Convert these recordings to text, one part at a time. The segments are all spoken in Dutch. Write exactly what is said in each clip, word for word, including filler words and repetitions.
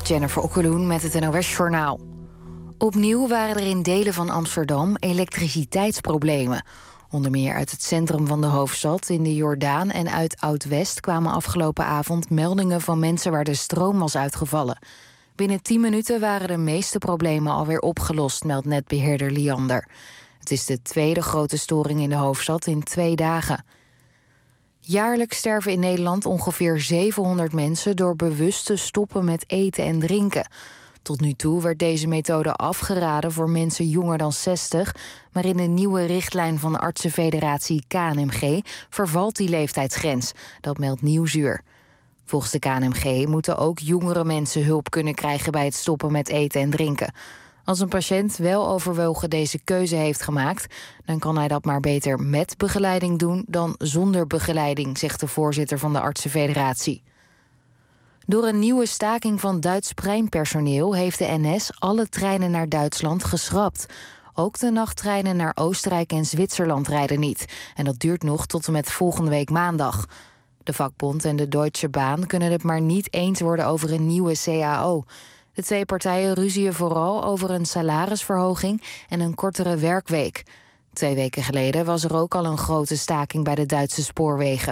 Jennifer Okkeloen met het N O S-journaal. Opnieuw waren er in delen van Amsterdam elektriciteitsproblemen. Onder meer uit het centrum van de hoofdstad, in de Jordaan en uit Oud-West kwamen afgelopen avond meldingen van mensen waar de stroom was uitgevallen. Binnen tien minuten waren de meeste problemen alweer opgelost, meldt netbeheerder Liander. Het is de tweede grote storing in de hoofdstad in twee dagen. Jaarlijks sterven in Nederland ongeveer zevenhonderd mensen door bewust te stoppen met eten en drinken. Tot nu toe werd deze methode afgeraden voor mensen jonger dan zestig... maar in de nieuwe richtlijn van de artsenfederatie K N M G vervalt die leeftijdsgrens. Dat meldt Nieuwsuur. Volgens de K N M G moeten ook jongere mensen hulp kunnen krijgen bij het stoppen met eten en drinken. Als een patiënt wel overwogen deze keuze heeft gemaakt, dan kan hij dat maar beter met begeleiding doen dan zonder begeleiding, zegt de voorzitter van de artsenfederatie. Door een nieuwe staking van Duits treinpersoneel heeft de N S alle treinen naar Duitsland geschrapt. Ook de nachttreinen naar Oostenrijk en Zwitserland rijden niet. En dat duurt nog tot en met volgende week maandag. De vakbond en de Deutsche Bahn kunnen het maar niet eens worden over een nieuwe C A O. De twee partijen ruzien vooral over een salarisverhoging en een kortere werkweek. Twee weken geleden was er ook al een grote staking bij de Duitse spoorwegen.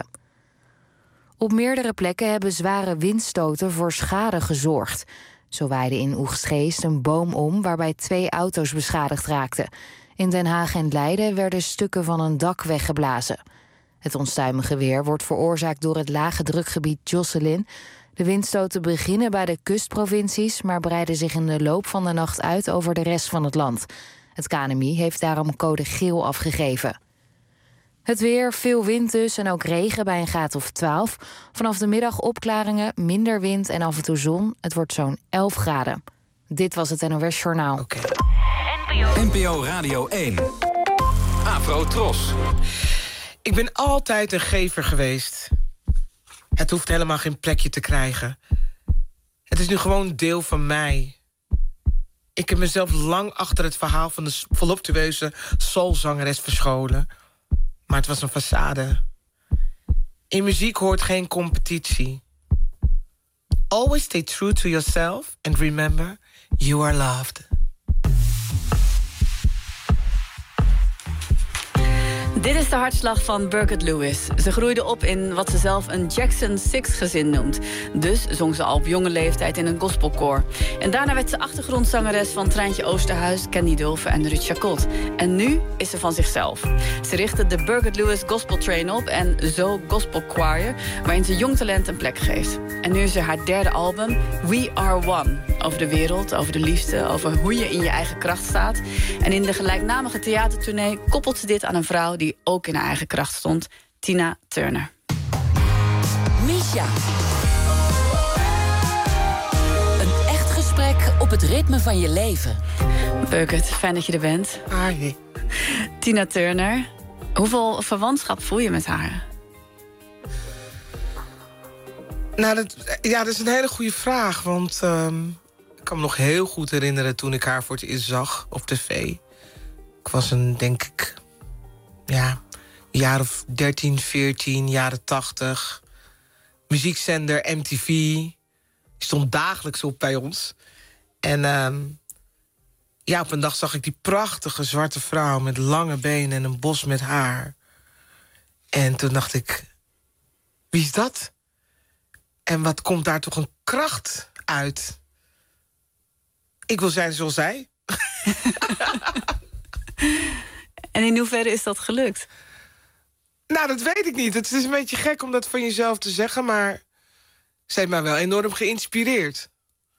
Op meerdere plekken hebben zware windstoten voor schade gezorgd. Zo waaide in Oegstgeest een boom om waarbij twee auto's beschadigd raakten. In Den Haag en Leiden werden stukken van een dak weggeblazen. Het onstuimige weer wordt veroorzaakt door het lage drukgebied Jocelyn. De windstoten beginnen bij de kustprovincies, maar breiden zich in de loop van de nacht uit over de rest van het land. Het K N M I heeft daarom code geel afgegeven. Het weer, veel wind dus en ook regen bij een graad of twaalf. Vanaf de middag opklaringen, minder wind en af en toe zon. Het wordt zo'n elf graden. Dit was het N O S Journaal. Okay. N P O Radio één. Afro Tros. Ik ben altijd een gever geweest. Het hoeft helemaal geen plekje te krijgen. Het is nu gewoon deel van mij. Ik heb mezelf lang achter het verhaal van de voluptueuze soulzangeres verscholen. Maar het was een façade. In muziek hoort geen competitie. Always stay true to yourself and remember, you are loved. Dit is de hartslag van Birgit Lewis. Ze groeide op in wat ze zelf een Jackson Six-gezin noemt. Dus zong ze al op jonge leeftijd in een gospelkoor. En daarna werd ze achtergrondzangeres van Treintje Oosterhuis, Candy Dulfer en Ruud Chacot. En nu is ze van zichzelf. Ze richtte de Birgit Lewis Gospel Train op en Zo Gospel Choir, waarin ze jong talent een plek geeft. En nu is er haar derde album, We Are One. Over de wereld, over de liefde, over hoe je in je eigen kracht staat. En in de gelijknamige theatertournee koppelt ze dit aan een vrouw die ook in haar eigen kracht stond, Tina Turner. Misha. Een echt gesprek op het ritme van je leven. Birgit, fijn dat je er bent. Hi. Tina Turner, hoeveel verwantschap voel je met haar? Nou, dat, ja, dat is een hele goede vraag. Want um, ik kan me nog heel goed herinneren toen ik haar voor het eerst zag op tv. Ik was een, denk ik, ja, jaar of dertien, veertien, jaren tachtig. Muziekzender M T V. Die stond dagelijks op bij ons. En um, ja, op een dag zag ik die prachtige zwarte vrouw met lange benen en een bos met haar. En toen dacht ik, wie is dat? En wat komt daar toch een kracht uit? Ik wil zijn zoals zij. En in hoeverre is dat gelukt? Nou, dat weet ik niet. Het is een beetje gek om dat van jezelf te zeggen, maar ze heeft mij wel enorm geïnspireerd.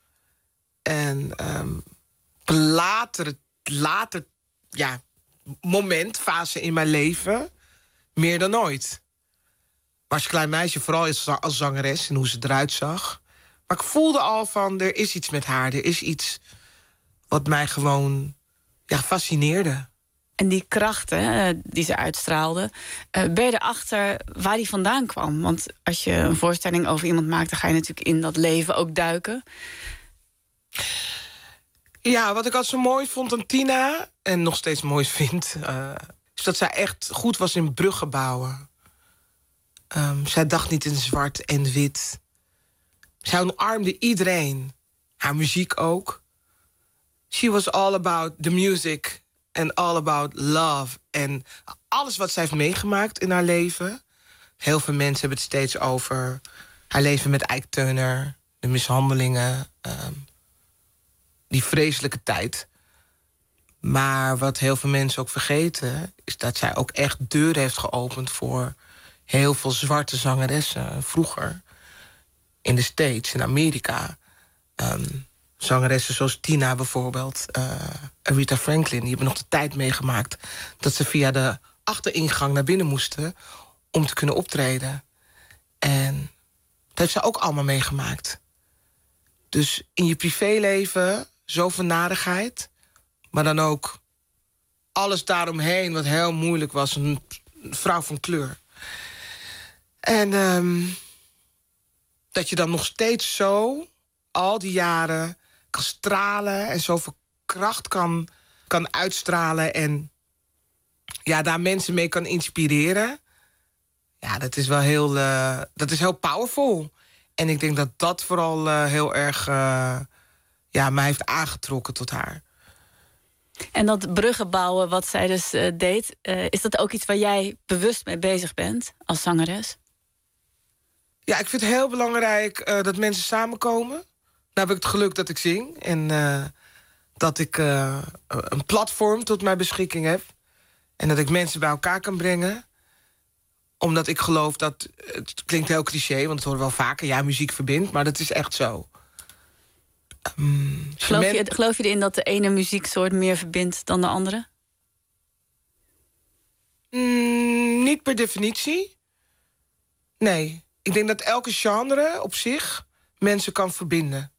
En um, op een later, later ja, moment, fase in mijn leven, meer dan ooit. Maar als klein meisje, vooral als zangeres en hoe ze eruit zag. Maar ik voelde al van, er is iets met haar. Er is iets wat mij gewoon ja, fascineerde. En die krachten die ze uitstraalde, ben je erachter waar die vandaan kwam? Want als je een voorstelling over iemand maakt, dan ga je natuurlijk in dat leven ook duiken. Ja, wat ik altijd zo mooi vond aan Tina, en nog steeds mooi vind, Uh, is dat zij echt goed was in bruggen bouwen. Um, zij dacht niet in zwart en wit. Zij omarmde iedereen. haar muziek ook. She was all about the music and all about love. En alles wat zij heeft meegemaakt in haar leven. Heel veel mensen hebben het steeds over haar leven met Ike Turner, de mishandelingen, um, die vreselijke tijd. Maar wat heel veel mensen ook vergeten, is dat zij ook echt deuren heeft geopend voor heel veel zwarte zangeressen vroeger. In de States, in Amerika. Um, zangeressen zoals Tina bijvoorbeeld, uh, Aretha Franklin, die hebben nog de tijd meegemaakt dat ze via de achteringang naar binnen moesten om te kunnen optreden. En dat heeft ze ook allemaal meegemaakt. Dus in je privéleven zoveel narigheid, maar dan ook alles daaromheen wat heel moeilijk was. Een vrouw van kleur. En um, dat je dan nog steeds zo al die jaren kan stralen en zoveel kracht kan, kan uitstralen en ja, daar mensen mee kan inspireren. Ja, dat is wel heel, uh, dat is heel powerful. En ik denk dat dat vooral uh, heel erg uh, ja, mij heeft aangetrokken tot haar. En dat bruggen bouwen wat zij dus uh, deed, uh, is dat ook iets waar jij bewust mee bezig bent als zangeres? Ja, ik vind het heel belangrijk uh, dat mensen samenkomen. Nou heb ik het geluk dat ik zing en uh, dat ik uh, een platform tot mijn beschikking heb. En dat ik mensen bij elkaar kan brengen. Omdat ik geloof dat, het klinkt heel cliché, want het horen we wel vaker, ja, muziek verbindt, maar dat is echt zo. Um, geloof, men... je, geloof je erin dat de ene muzieksoort meer verbindt dan de andere? Mm, niet per definitie. Nee, ik denk dat elke genre op zich mensen kan verbinden.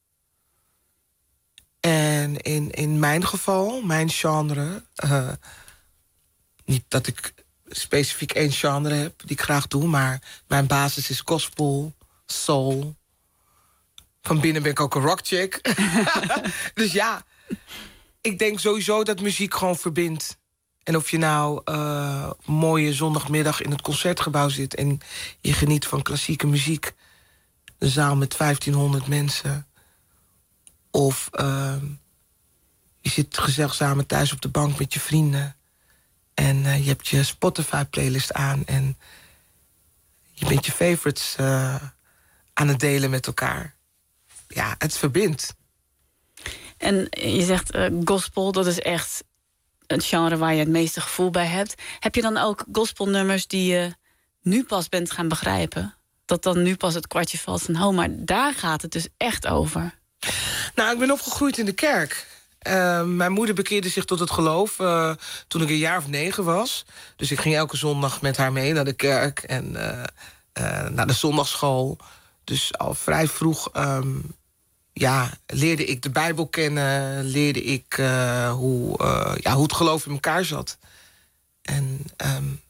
En in, in mijn geval, mijn genre, uh, niet dat ik specifiek één genre heb die ik graag doe, maar mijn basis is gospel, soul. Van binnen ben ik ook een rockchick. Dus ja, ik denk sowieso dat muziek gewoon verbindt. En of je nou uh, een mooie zondagmiddag in het Concertgebouw zit en je geniet van klassieke muziek, een zaal met vijftienhonderd mensen, of uh, je zit gezellig samen thuis op de bank met je vrienden en uh, je hebt je Spotify-playlist aan en je bent je favorites uh, aan het delen met elkaar. Ja, het verbindt. En je zegt uh, gospel, dat is echt het genre waar je het meeste gevoel bij hebt. Heb je dan ook gospelnummers die je nu pas bent gaan begrijpen? Dat dan nu pas het kwartje valt van, oh, maar daar gaat het dus echt over. Nou, ik ben opgegroeid in de kerk. Uh, mijn moeder bekeerde zich tot het geloof uh, toen ik een jaar of negen was. Dus ik ging elke zondag met haar mee naar de kerk en uh, uh, naar de zondagsschool. Dus al vrij vroeg um, ja, leerde ik de Bijbel kennen, leerde ik uh, hoe, uh, ja, hoe het geloof in elkaar zat. En um,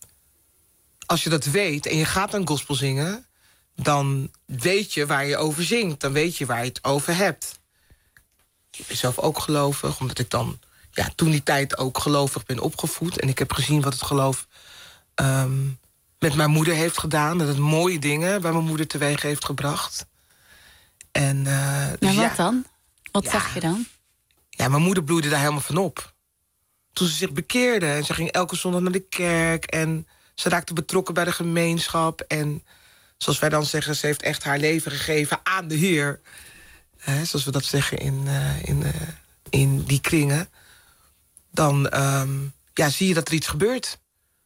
als je dat weet en je gaat dan gospel zingen, dan weet je waar je over zingt. Dan weet je waar je het over hebt. Ik ben zelf ook gelovig, omdat ik dan ja, toen die tijd ook gelovig ben opgevoed. En ik heb gezien wat het geloof um, met mijn moeder heeft gedaan. Dat het mooie dingen bij mijn moeder teweeg heeft gebracht. En, uh, dus ja, wat ja, dan? Wat ja, zag je dan? Ja, mijn moeder bloeide daar helemaal van op. Toen ze zich bekeerde en ze ging elke zondag naar de kerk en ze raakte betrokken bij de gemeenschap. En zoals wij dan zeggen, ze heeft echt haar leven gegeven aan de Heer. He, zoals we dat zeggen in, uh, in, uh, in die kringen. Dan um, ja, zie je dat er iets gebeurt.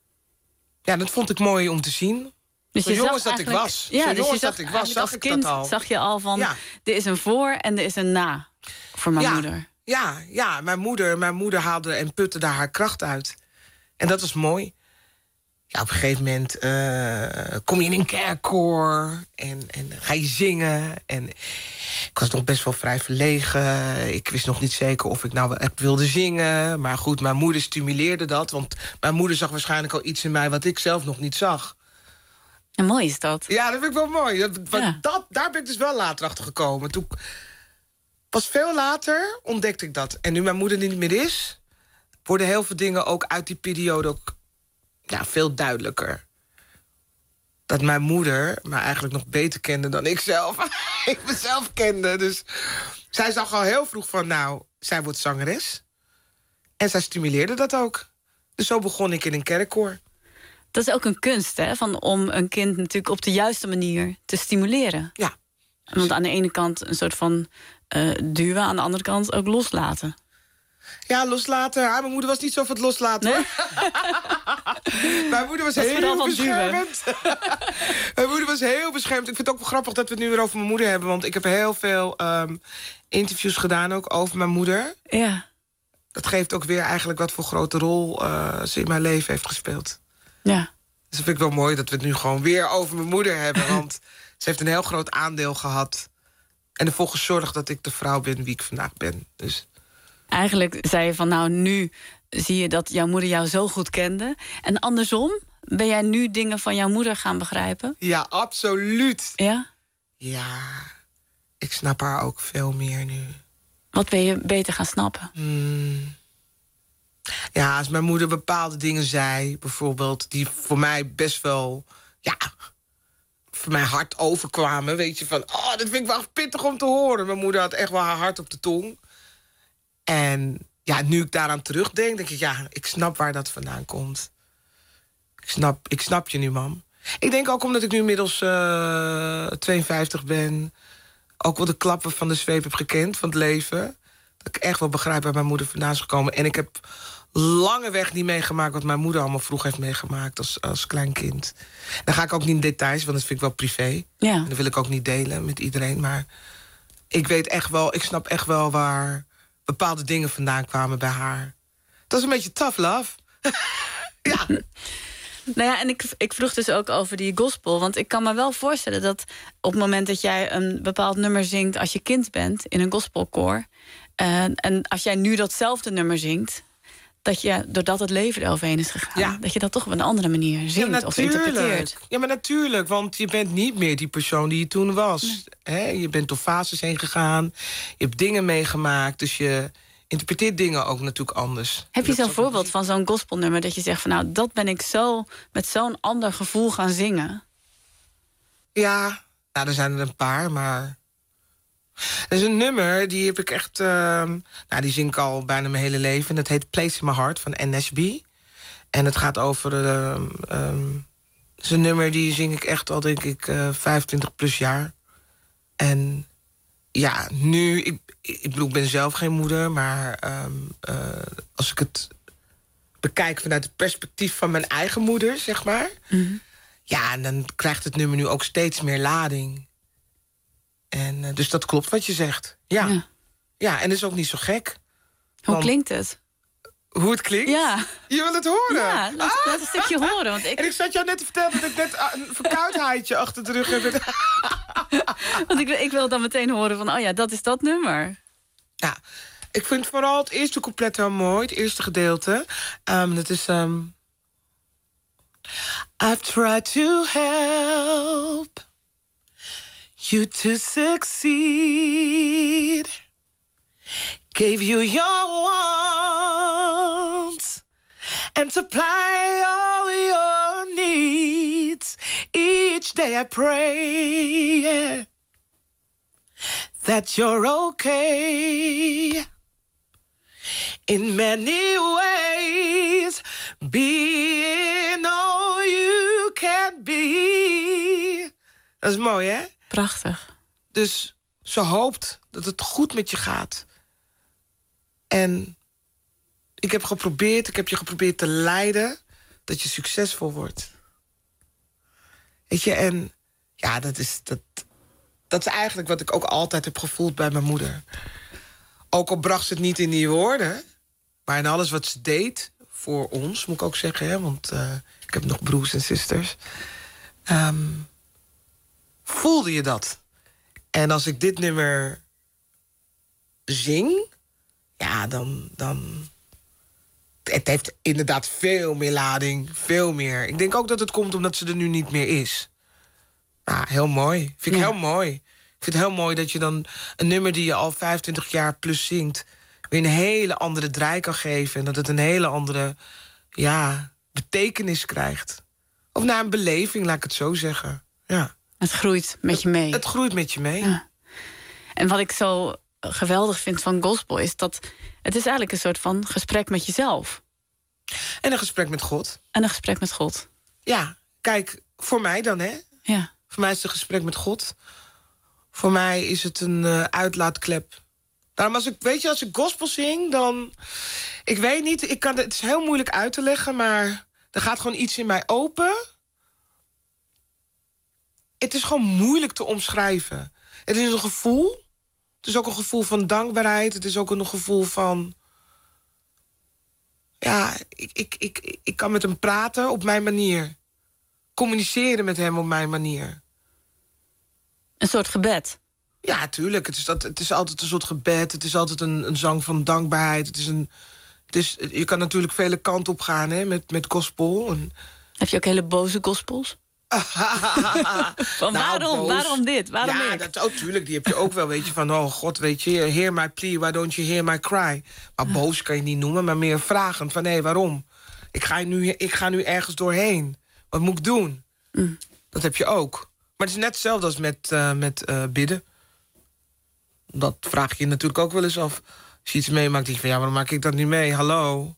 Ja, dat vond ik mooi om te zien. Dus Zo je jongens zag dat ik was. Ja, Zo dus jongens je zag dat ik was, zag als ik kind dat al. zag je al van, ja. Er is een voor en er is een na voor mijn ja, moeder. Ja, ja mijn, moeder, mijn moeder haalde en putte daar haar kracht uit. En dat was mooi. Ja, op een gegeven moment uh, kom je in een kerkkoor en, en ga je zingen. En ik was nog best wel vrij verlegen. Ik wist nog niet zeker of ik nou wel echt wilde zingen. Maar goed, mijn moeder stimuleerde dat. Want mijn moeder zag waarschijnlijk al iets in mij wat ik zelf nog niet zag. En mooi is dat. Ja, dat vind ik wel mooi. Dat, Ja. dat, daar ben ik dus wel later achter gekomen. Toen, pas veel later ontdekte ik dat. En nu mijn moeder niet meer is, worden heel veel dingen ook uit die periode ook ja, veel duidelijker. dat mijn moeder me eigenlijk nog beter kende dan ik zelf. ik mezelf kende. Dus zij zag al heel vroeg van, nou, zij wordt zangeres. En zij stimuleerde dat ook. Dus zo begon ik in een kerkkoor. Dat is ook een kunst, hè? Van om een kind natuurlijk op de juiste manier te stimuleren. Ja. Want aan de ene kant een soort van uh, duwen, aan de andere kant ook loslaten. Ja, loslaten. Ah, mijn moeder was niet zo van het loslaten, nee? hoor. Mijn moeder was heel beschermend. Mijn moeder was heel beschermend. Ik vind het ook wel grappig dat we het nu weer over mijn moeder hebben. Want ik heb heel veel um, interviews gedaan ook over mijn moeder. Ja. Dat geeft ook weer eigenlijk wat voor grote rol uh, ze in mijn leven heeft gespeeld. Ja. Dus dat vind ik wel mooi dat we het nu gewoon weer over mijn moeder hebben. Want ze heeft een heel groot aandeel gehad. En ervoor gezorgd dat ik de vrouw ben wie ik vandaag ben. Dus... Eigenlijk zei je van, nou, nu zie je dat jouw moeder jou zo goed kende. En andersom, ben jij nu dingen van jouw moeder gaan begrijpen? Ja, absoluut. Ja? Ja, ik snap haar ook veel meer nu. Wat ben je beter gaan snappen? Hmm. Ja, als mijn moeder bepaalde dingen zei, bijvoorbeeld, die voor mij best wel, ja, voor mij hard overkwamen. Weet je, van, oh, dat vind ik wel pittig om te horen. Mijn moeder had echt wel haar hart op de tong. En ja, nu ik daaraan terugdenk, denk ik, ja, ik snap waar dat vandaan komt. Ik snap, ik snap je nu, mam. Ik denk ook omdat ik nu inmiddels uh, tweeënvijftig ben, ook wel de klappen van de zweep heb gekend van het leven. Dat ik echt wel begrijp waar mijn moeder vandaan is gekomen. En ik heb lange weg niet meegemaakt wat mijn moeder allemaal vroeg heeft meegemaakt als, als klein kind. Dan ga ik ook niet in details, want dat vind ik wel privé. Ja. En dat wil ik ook niet delen met iedereen. Maar ik weet echt wel, ik snap echt wel waar bepaalde dingen vandaan kwamen bij haar. Dat is een beetje tough love. Ja. Nou ja, en ik, ik vroeg dus ook over die gospel. Want ik kan me wel voorstellen dat op het moment dat jij een bepaald nummer zingt als je kind bent in een gospelkoor, Uh, en als jij nu datzelfde nummer zingt, dat je, doordat het leven eroverheen is gegaan, ja, dat je dat toch op een andere manier zingt ja, of interpreteert. Ja, maar natuurlijk, want je bent niet meer die persoon die je toen was. Nee. He, je bent door fases heen gegaan, je hebt dingen meegemaakt, dus je interpreteert dingen ook natuurlijk anders. Heb je zo'n voorbeeld van zo'n gospelnummer dat je zegt van, nou, dat ben ik zo met zo'n ander gevoel gaan zingen? Ja, nou, er zijn er een paar, maar er is een nummer, die heb ik echt, Uh, nou, die zing ik al bijna mijn hele leven. Dat heet Place in My Heart van N S B. En het gaat over Uh, um, het is een nummer die zing ik echt al, denk ik, uh, vijfentwintig plus jaar. En ja, nu, ik, ik bedoel, ik ben zelf geen moeder, maar um, uh, als ik het bekijk vanuit het perspectief van mijn eigen moeder, zeg maar, mm-hmm. ja, dan krijgt het nummer nu ook steeds meer lading. En uh, dus dat klopt wat je zegt. Ja. Ja, ja, en dat is ook niet zo gek. Hoe want, klinkt het? Hoe het klinkt? Ja. Je wil het horen? Ja, laat, ah. laat een stukje horen. Want ik... En ik zat jou net te vertellen dat ik net een verkoudheidje achter de rug heb. Want ik, ik wil dan meteen horen van, oh ja, dat is dat nummer. Ja, ik vind vooral het eerste couplet wel mooi. Het eerste gedeelte. Um, dat is Um, I've tried to help you to succeed, gave you your wants and supply all your needs. Each day I pray, yeah, that you're okay. In many ways, being all you can be. Dat is mooi, hè? Prachtig. Dus ze hoopt dat het goed met je gaat. En ik heb geprobeerd, ik heb je geprobeerd te leiden dat je succesvol wordt. Weet je, en ja, dat is, dat, dat is eigenlijk wat ik ook altijd heb gevoeld bij mijn moeder. Ook al bracht ze het niet in die woorden, maar in alles wat ze deed voor ons, moet ik ook zeggen, hè, want uh, ik heb nog broers en zusters. Um, voelde je dat? En als ik dit nummer zing, ja, dan, dan het heeft inderdaad veel meer lading, veel meer. Ik denk ook dat het komt omdat ze er nu niet meer is. Ja, heel mooi. Vind ik ja. heel mooi. Ik vind het heel mooi dat je dan een nummer die je al vijfentwintig jaar plus zingt, weer een hele andere draai kan geven. En dat het een hele andere, ja, betekenis krijgt. Of naar een beleving, laat ik het zo zeggen. Ja. Het groeit met je mee. Het, het groeit met je mee. Ja. En wat ik zo geweldig vind van gospel is dat het is eigenlijk een soort van gesprek met jezelf. En een gesprek met God. En een gesprek met God. Ja, kijk, voor mij dan, hè? Ja. Voor mij is het een gesprek met God. Voor mij is het een uh, uitlaatklep. Daarom als ik, weet je, als ik gospel zing, dan... Ik weet niet, ik kan, het is heel moeilijk uit te leggen, maar er gaat gewoon iets in mij open. Het is gewoon moeilijk te omschrijven. Het is een gevoel. Het is ook een gevoel van dankbaarheid. Het is ook een gevoel van... Ja, ik, ik, ik, ik kan met hem praten op mijn manier. Communiceren met hem op mijn manier. Een soort gebed. Ja, tuurlijk. Het is, dat, het is altijd een soort gebed. Het is altijd een, een zang van dankbaarheid. Het is een, het is, je kan natuurlijk vele kanten op gaan, hè, met, met gospel. En... Heb je ook hele boze gospels? Van nou, waarom? boos. Waarom dit? Waarom ja, ik? dat, oh, tuurlijk, die heb je ook wel. Weet je, van, oh god, weet je, hear my plea, why don't you hear my cry? Maar boos kan je niet noemen, maar meer vragend. Van, hé, hey, waarom? Ik ga, nu, ik ga nu ergens doorheen. Wat moet ik doen? Mm. Dat heb je ook. Maar het is net hetzelfde als met, uh, met uh, bidden. Dat vraag je je natuurlijk ook wel eens af. Als je iets meemaakt, denk je van, ja, waarom maak ik dat niet mee? Hallo?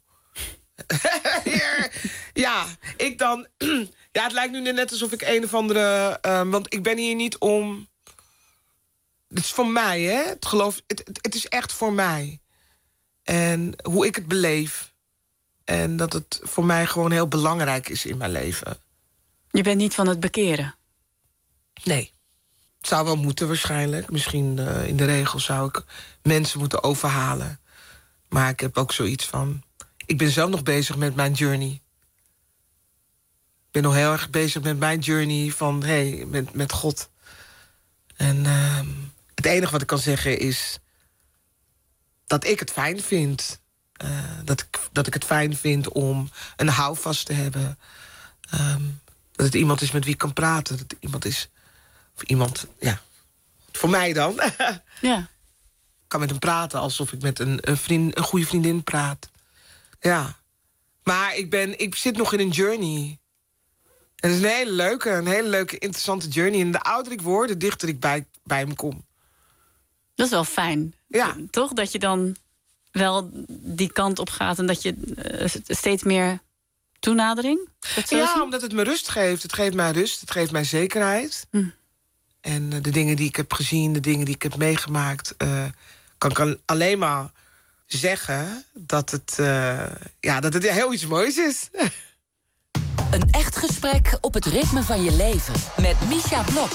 Ja, ik dan... Ja, het lijkt nu net alsof ik een of andere... Uh, want ik ben hier niet om... Het is voor mij, hè? Het, geloof, het, het, het is echt voor mij. En hoe ik het beleef. En dat het voor mij gewoon heel belangrijk is in mijn leven. Je bent niet van het bekeren? Nee. Het zou wel moeten waarschijnlijk. Misschien uh, in de regel zou ik mensen moeten overhalen. Maar ik heb ook zoiets van... Ik ben zelf nog bezig met mijn journey. Ik ben nog heel erg bezig met mijn journey van, hey, met, met God. En uh, het enige wat ik kan zeggen is... dat ik het fijn vind. Uh, dat, ik, dat ik het fijn vind om een houvast te hebben. Um, dat het iemand is met wie ik kan praten. Dat het iemand is... Of iemand, ja... Voor mij dan. Ja. Ik kan met hem praten alsof ik met een, een, vriend, een goede vriendin praat. Ja. Maar ik, ben, ik zit nog in een journey... En het is een hele leuke, een hele leuke, interessante journey. En de ouder ik word, de dichter ik bij, bij hem kom. Dat is wel fijn. Ja. Toch? Dat je dan wel die kant op gaat... en dat je uh, steeds meer toenadering? Ja, zien? Omdat het me rust geeft. Het geeft mij rust, het geeft mij zekerheid. Hm. En uh, de dingen die ik heb gezien, de dingen die ik heb meegemaakt... Uh, kan ik alleen maar zeggen dat het, uh, ja, dat het heel iets moois is. Een echt gesprek op het ritme van je leven. Met Misha Blok.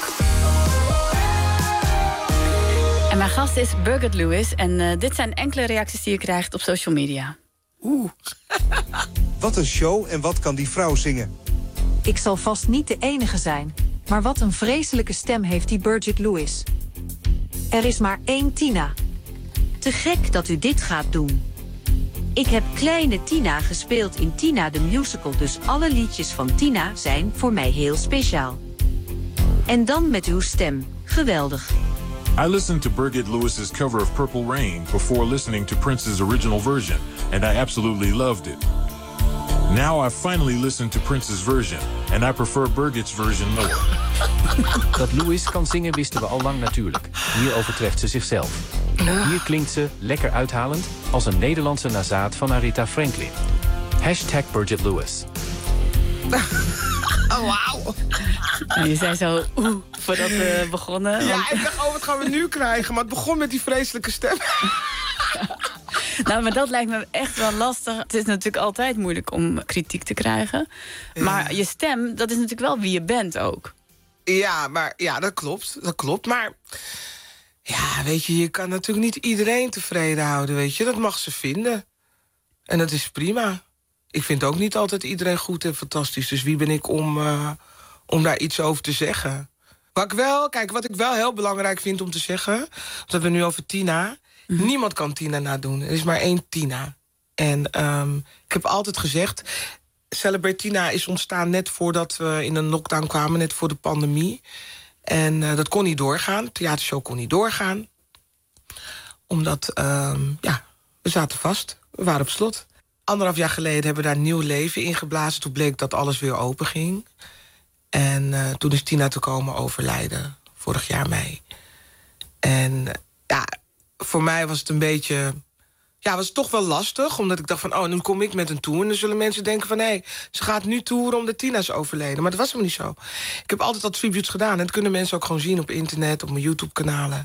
En mijn gast is Birgit Lewis. En uh, dit zijn enkele reacties die je krijgt op social media. Oeh. Wat een show en wat kan die vrouw zingen? Ik zal vast niet de enige zijn. Maar wat een vreselijke stem heeft die Birgit Lewis. Er is maar één Tina. Te gek dat u dit gaat doen. Ik heb kleine Tina gespeeld in Tina the Musical, dus alle liedjes van Tina zijn voor mij heel speciaal. En dan met uw stem. Geweldig. I listened to Birgit Lewis's cover of Purple Rain before listening to Prince's original version, and I absolutely loved it. Now I've finally listened to Prince's version, and I prefer Birgit's version more. Dat Lewis kan zingen wisten we al lang natuurlijk. Hier overtreft ze zichzelf. Hier klinkt ze, lekker uithalend, als een Nederlandse nazaat van Aretha Franklin. Hashtag Birgit Lewis. Oh, wauw. Nou, je zei zo, oeh, voordat we begonnen. Want... Ja, ik dacht, oh, wat gaan we nu krijgen? Maar het begon met die vreselijke stem. Nou, maar dat lijkt me echt wel lastig. Het is natuurlijk altijd moeilijk om kritiek te krijgen. Ja. Maar je stem, dat is natuurlijk wel wie je bent ook. Ja, maar ja, dat klopt. Dat klopt, maar... Ja, weet je, je kan natuurlijk niet iedereen tevreden houden, weet je. Dat mag ze vinden. En dat is prima. Ik vind ook niet altijd iedereen goed en fantastisch. Dus wie ben ik om, uh, om daar iets over te zeggen? Wat ik wel, kijk, wat ik wel heel belangrijk vind om te zeggen... dat hebben we nu over Tina... Mm-hmm. Niemand kan Tina nadoen. Er is maar één Tina. En um, ik heb altijd gezegd... Celebrate Tina is ontstaan net voordat we in een lockdown kwamen... net voor de pandemie. En uh, dat kon niet doorgaan. De theatershow kon niet doorgaan. Omdat, um, ja, we zaten vast. We waren op slot. Anderhalf jaar geleden hebben we daar nieuw leven in geblazen. Toen bleek dat alles weer open ging. En uh, toen is Tina te komen overlijden, vorig jaar mei. En uh, ja, voor mij was het een beetje... Ja, was het toch wel lastig, omdat ik dacht van... oh, nu kom ik met een tour en dan zullen mensen denken van... hé, hey, ze gaat nu toeren omdat Tina is overleden. Maar dat was helemaal niet zo. Ik heb altijd al tributes gedaan. En dat kunnen mensen ook gewoon zien op internet, op mijn YouTube-kanalen.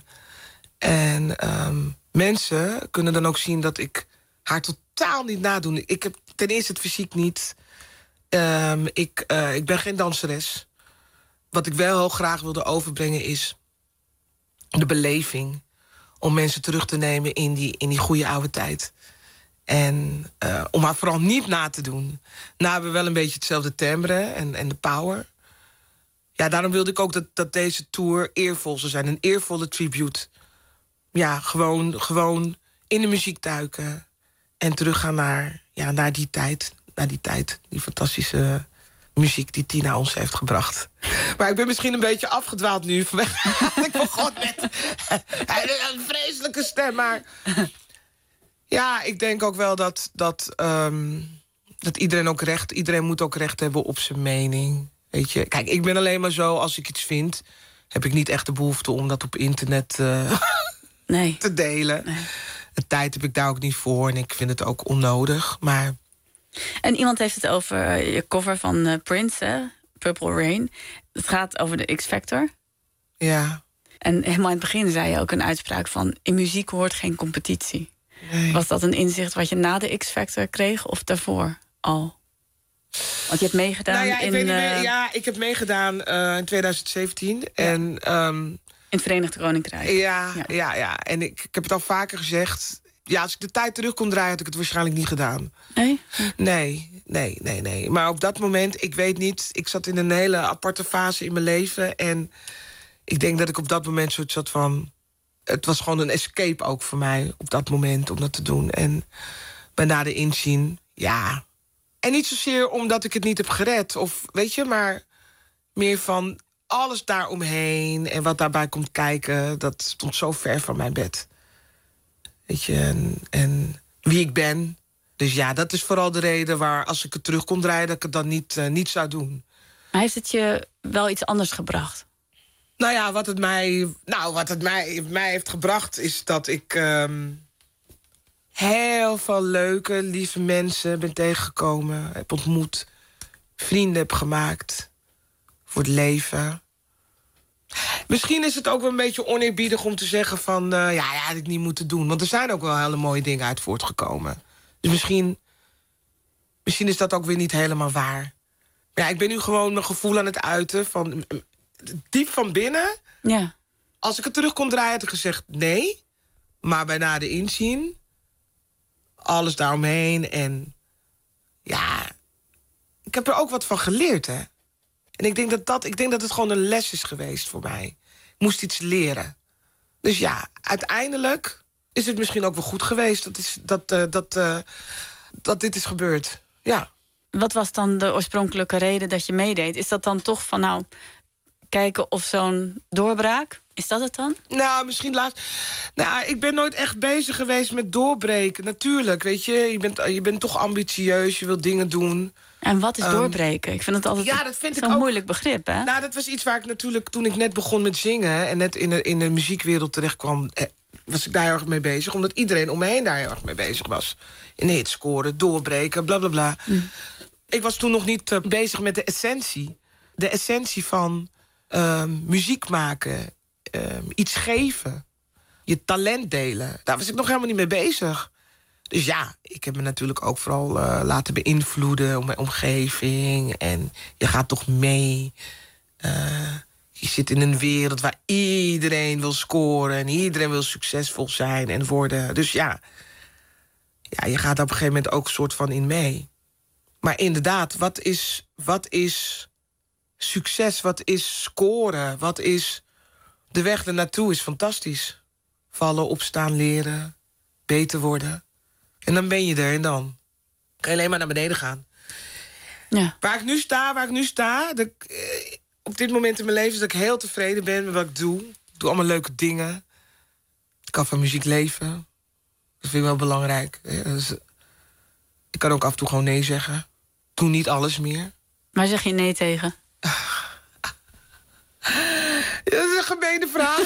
En um, mensen kunnen dan ook zien dat ik haar totaal niet nadoen. Ik heb ten eerste het fysiek niet. Um, ik, uh, ik ben geen danseres. Wat ik wel heel graag wilde overbrengen is... de beleving... om mensen terug te nemen in die, in die goede oude tijd. En uh, om haar vooral niet na te doen. Nou hebben we wel een beetje hetzelfde timbre en, en de power. Ja, daarom wilde ik ook dat, dat deze tour eervol zou zijn. Een eervolle tribute. Ja, gewoon, gewoon in de muziek duiken. En teruggaan naar, ja, naar die tijd. Naar die tijd. Die fantastische muziek die Tina ons heeft gebracht. Maar ik ben misschien een beetje afgedwaald nu. Ik begon met een vreselijke stem. Maar ja, ik denk ook wel dat, dat, um, dat iedereen ook recht... iedereen moet ook recht hebben op zijn mening. Weet je? Kijk, ik ben alleen maar zo, als ik iets vind... heb ik niet echt de behoefte om dat op internet uh, nee. te delen. Nee. De tijd heb ik daar ook niet voor en ik vind het ook onnodig. Maar... En iemand heeft het over je cover van uh, Prince, hè? Purple Rain. Het gaat over de X-Factor. Ja. En helemaal in het begin zei je ook een uitspraak van... in muziek hoort geen competitie. Nee. Was dat een inzicht wat je na de X-Factor kreeg of daarvoor al? Want je hebt meegedaan nou ja, ik in... Weet niet uh... meer, ja, ik heb meegedaan uh, in twintig zeventien. Ja. En, um, in het Verenigd Koninkrijk. Ja, ja. ja, ja. En ik, ik heb het al vaker gezegd... Ja, als ik de tijd terug kon draaien, had ik het waarschijnlijk niet gedaan. Nee? Nee, nee, nee, nee. Maar op dat moment, ik weet niet... ik zat in een hele aparte fase in mijn leven... en ik denk dat ik op dat moment soort zat van... het was gewoon een escape ook voor mij op dat moment om dat te doen. En bij na de inzien, ja... En niet zozeer omdat ik het niet heb gered, of weet je, maar meer van alles daaromheen en wat daarbij komt kijken, dat stond zo ver van mijn bed. Weet je, en, en wie ik ben. Dus ja, dat is vooral de reden waar, als ik het terug kon draaien, dat ik het dan niet, uh, niet zou doen. Maar heeft het je wel iets anders gebracht? Nou ja, wat het mij, nou, wat het mij, mij heeft gebracht, is dat ik um, heel veel leuke, lieve mensen ben tegengekomen, heb ontmoet, vrienden heb gemaakt voor het leven. Misschien is het ook wel een beetje oneerbiedig om te zeggen van... Uh, ja, ja, had ik niet moeten doen. Want er zijn ook wel hele mooie dingen uit voortgekomen. Dus misschien, misschien is dat ook weer niet helemaal waar. Maar ja, ik ben nu gewoon mijn gevoel aan het uiten van... diep van binnen. Ja. Als ik het terug kon draaien, had ik gezegd nee. Maar bij na de inzien... alles daaromheen en... ja, ik heb er ook wat van geleerd, hè. En ik denk dat, dat, ik denk dat het gewoon een les is geweest voor mij. Ik moest iets leren. Dus ja, uiteindelijk is het misschien ook wel goed geweest... dat, is, dat, uh, dat, uh, dat dit is gebeurd, ja. Wat was dan de oorspronkelijke reden dat je meedeed? Is dat dan toch van, nou, kijken of zo'n doorbraak... Is dat het dan? Nou, misschien laatst... Nou, ik ben nooit echt bezig geweest met doorbreken. Natuurlijk, weet je. Je bent, je bent toch ambitieus, je wilt dingen doen. En wat is um, doorbreken? Ik vind het altijd ja, dat vind zo'n ik ook, moeilijk begrip, hè? Nou, dat was iets waar ik natuurlijk, toen ik net begon met zingen... en net in de, in de muziekwereld terecht kwam... was ik daar heel erg mee bezig. Omdat iedereen om me heen daar heel erg mee bezig was. In hits scoren, doorbreken, bla, bla, bla. Mm. Ik was toen nog niet uh, bezig met de essentie. De essentie van uh, muziek maken... Um, iets geven, je talent delen. Daar was ik nog helemaal niet mee bezig. Dus ja, ik heb me natuurlijk ook vooral uh, laten beïnvloeden... op mijn omgeving en je gaat toch mee. Uh, je zit in een wereld waar iedereen wil scoren... en iedereen wil succesvol zijn en worden. Dus ja, ja je gaat op een gegeven moment ook een soort van in mee. Maar inderdaad, wat is, wat is succes? Wat is scoren? Wat is... De weg ernaartoe is fantastisch. Vallen, opstaan, leren, beter worden. En dan ben je er en dan kan je alleen maar naar beneden gaan. Ja. Waar ik nu sta, waar ik nu sta... Dat ik, eh, op dit moment in mijn leven is dat ik heel tevreden ben met wat ik doe. Ik doe allemaal leuke dingen. Ik kan van muziek leven. Dat vind ik wel belangrijk. Dus, ik kan ook af en toe gewoon nee zeggen. Ik doe niet alles meer. Waar zeg je nee tegen? gemene vraag.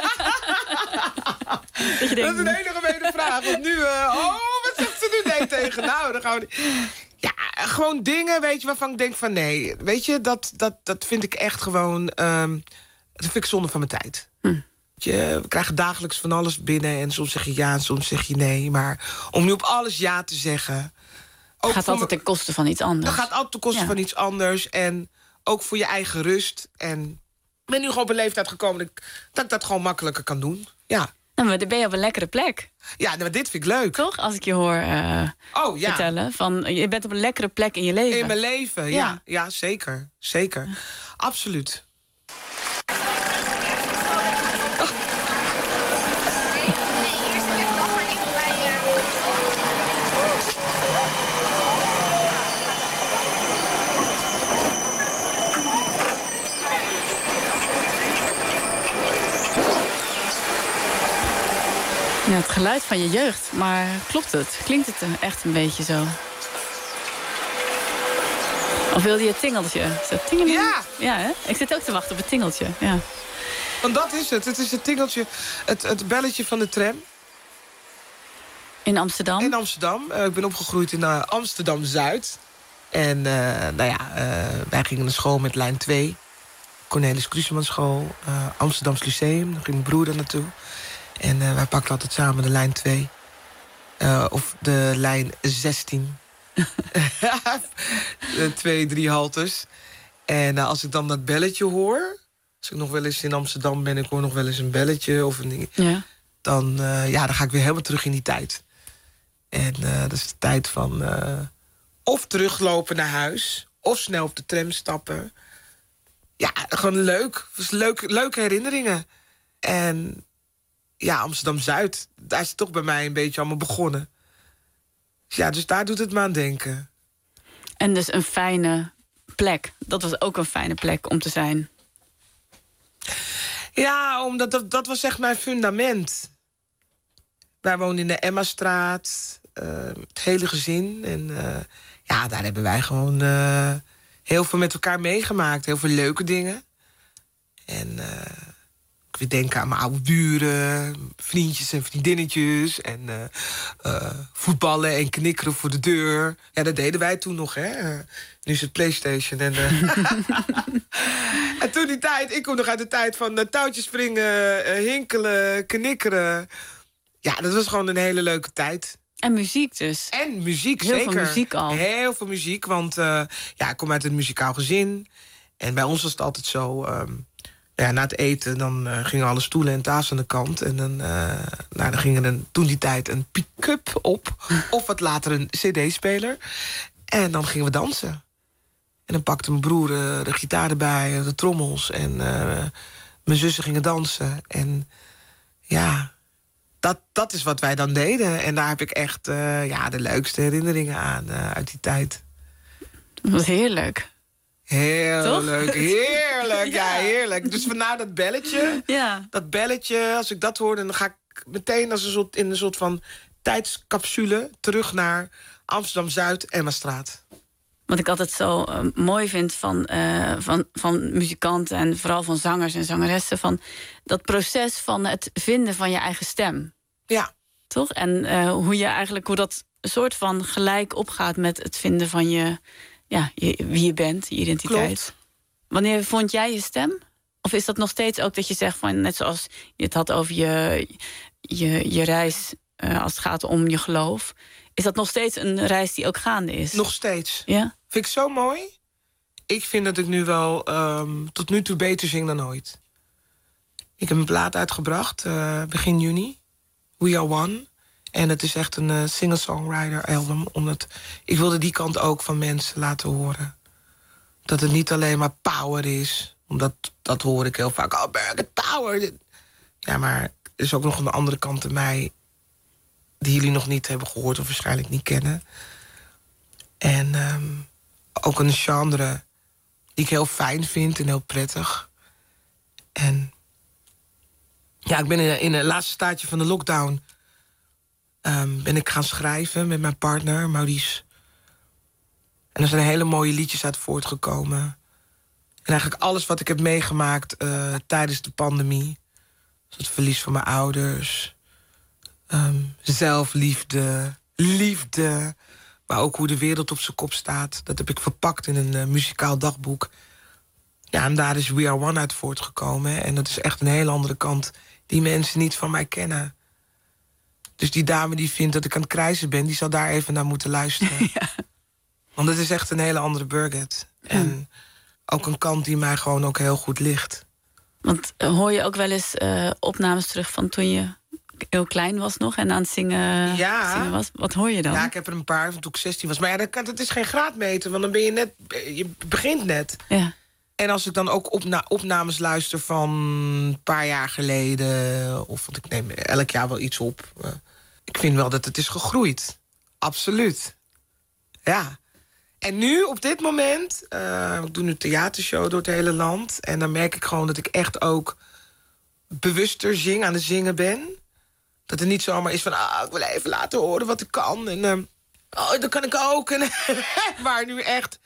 dat, je denkt, dat is een hele gemene vraag. Want nu, uh, oh, wat zegt ze nu nee tegen? Nou, dan gaan we... Ja, gewoon dingen, weet je, waarvan ik denk van nee. Weet je, dat, dat, dat vind ik echt gewoon... Um, dat vind ik zonde van mijn tijd. Hm. Je, we krijgen dagelijks van alles binnen. En soms zeg je ja en soms zeg je nee. Maar om nu op alles ja te zeggen... Het gaat altijd ten koste van iets anders. Het gaat altijd ten koste ja. van iets anders. En ook voor je eigen rust. En ik ben nu gewoon op een leeftijd gekomen... dat ik dat, ik dat gewoon makkelijker kan doen. Ja. Nou, maar dan ben je op een lekkere plek. Ja, maar dit vind ik leuk. Toch? Als ik je hoor uh, oh, ja. vertellen. Van, je bent op een lekkere plek in je leven. In mijn leven, ja. Ja, ja zeker. Zeker. Ja. Absoluut. Ja, het geluid van je jeugd, maar klopt het? Klinkt het echt een beetje zo? Of wilde je het tingeltje? Is dat tingeling? Ja! Ja, hè? Ik zit ook te wachten op het tingeltje, ja. Want dat is het. Het is het tingeltje, het, het belletje van de tram. In Amsterdam? In Amsterdam. Uh, ik ben opgegroeid in uh, Amsterdam-Zuid. En uh, nou ja, uh, wij gingen naar school met lijn twee. Cornelis Kruseman school, uh, Amsterdams Lyceum. Daar ging mijn broer daar naartoe. En uh, wij pakten altijd samen de lijn twee. Uh, of de lijn zestien. Twee, drie haltes. En uh, als ik dan dat belletje hoor... als ik nog wel eens in Amsterdam ben... ik hoor nog wel eens een belletje of een ding... Ja. Dan, uh, ja, dan ga ik weer helemaal terug in die tijd. En uh, dat is de tijd van... Uh, of teruglopen naar huis... of snel op de tram stappen. Ja, gewoon leuk. Dus leuk leuke herinneringen. En... ja, Amsterdam-Zuid, daar is het toch bij mij een beetje allemaal begonnen. Ja, dus daar doet het me aan denken. En dus een fijne plek. Dat was ook een fijne plek om te zijn. Ja, omdat dat, dat was echt mijn fundament. Wij woonden in de Emmastraat, uh, het hele gezin. En uh, ja, daar hebben wij gewoon uh, heel veel met elkaar meegemaakt. Heel veel leuke dingen. En... Uh, ik weer denken aan mijn oude buren, vriendjes en vriendinnetjes... en uh, uh, voetballen en knikkeren voor de deur. Ja, dat deden wij toen nog, hè. Uh, nu is het PlayStation. En, uh... en toen die tijd, ik kom nog uit de tijd van uh, touwtjes springen... Uh, hinkelen, knikkeren. Ja, dat was gewoon een hele leuke tijd. En muziek dus. En muziek, Heel zeker. Heel veel muziek al. Heel veel muziek, want uh, ja, ik kom uit een muzikaal gezin. En bij ons was het altijd zo... Um, ja, na het eten dan uh, gingen alle stoelen en tafels aan de kant. En dan, uh, nou, dan ging er een, toen die tijd een pick-up op. Of wat later een cd-speler. En dan gingen we dansen. En dan pakte mijn broer uh, de gitaar erbij, de trommels. En uh, mijn zussen gingen dansen. En ja, dat, dat is wat wij dan deden. En daar heb ik echt uh, ja, de leukste herinneringen aan uh, uit die tijd. Wat heerlijk. Heel Toch? leuk, heerlijk, ja. ja, heerlijk. Dus vandaar dat belletje, ja. dat belletje, als ik dat hoor... dan ga ik meteen als een soort, in een soort van tijdscapsule... terug naar Amsterdam-Zuid, Emmastraat. Wat ik altijd zo uh, mooi vind van, uh, van, van muzikanten... en vooral van zangers en zangeressen... van dat proces van het vinden van je eigen stem. Ja. Toch? En uh, hoe je eigenlijk, hoe dat een soort van gelijk opgaat... met het vinden van je... ja, je, wie je bent, je identiteit. Klopt. Wanneer vond jij je stem? Of is dat nog steeds ook dat je zegt van... net zoals je het had over je, je, je reis uh, als het gaat om je geloof... is dat nog steeds een reis die ook gaande is? Nog steeds. Ja? Vind ik zo mooi. Ik vind dat ik nu wel um, tot nu toe beter zing dan ooit. Ik heb een plaat uitgebracht, uh, begin juni. We Are One. En het is echt een uh, singer-songwriter album. Omdat ik wilde die kant ook van mensen laten horen. Dat het niet alleen maar power is. Omdat dat hoor ik heel vaak. Oh, Burger Power. Ja, maar er is ook nog een andere kant in mij... die jullie nog niet hebben gehoord of waarschijnlijk niet kennen. En um, ook een genre die ik heel fijn vind en heel prettig. En ja, ik ben in, in het laatste staartje van de lockdown... Um, ben ik gaan schrijven met mijn partner, Maurice. En er zijn hele mooie liedjes uit voortgekomen. En eigenlijk alles wat ik heb meegemaakt uh, tijdens de pandemie. Dus het verlies van mijn ouders. Um, zelfliefde, liefde. Maar ook hoe de wereld op zijn kop staat. Dat heb ik verpakt in een uh, muzikaal dagboek. Ja, en daar is We Are One uit voortgekomen. Hè? En dat is echt een hele andere kant die mensen niet van mij kennen. Dus die dame die vindt dat ik aan het krijsen ben, die zal daar even naar moeten luisteren. Ja. Want het is echt een hele andere Birgit. Hm. En ook een kant die mij gewoon ook heel goed ligt. Want hoor je ook wel eens uh, opnames terug van toen je heel klein was nog en aan het zingen, ja. zingen was? Wat hoor je dan? Ja, ik heb er een paar van toen ik zestien was. Maar ja, dat, kan, dat is geen graadmeter, want dan ben je net... Je begint net. Ja. En als ik dan ook opna- opnames luister van een paar jaar geleden... of want ik neem elk jaar wel iets op... Uh, ik vind wel dat het is gegroeid. Absoluut. Ja. En nu, op dit moment... Uh, ik doe nu een theatershow door het hele land... en dan merk ik gewoon dat ik echt ook... bewuster zing, aan het zingen ben. Dat het niet zomaar is van... ah, ik wil even laten horen wat ik kan. En uh, oh, dat kan ik ook. En, maar nu echt...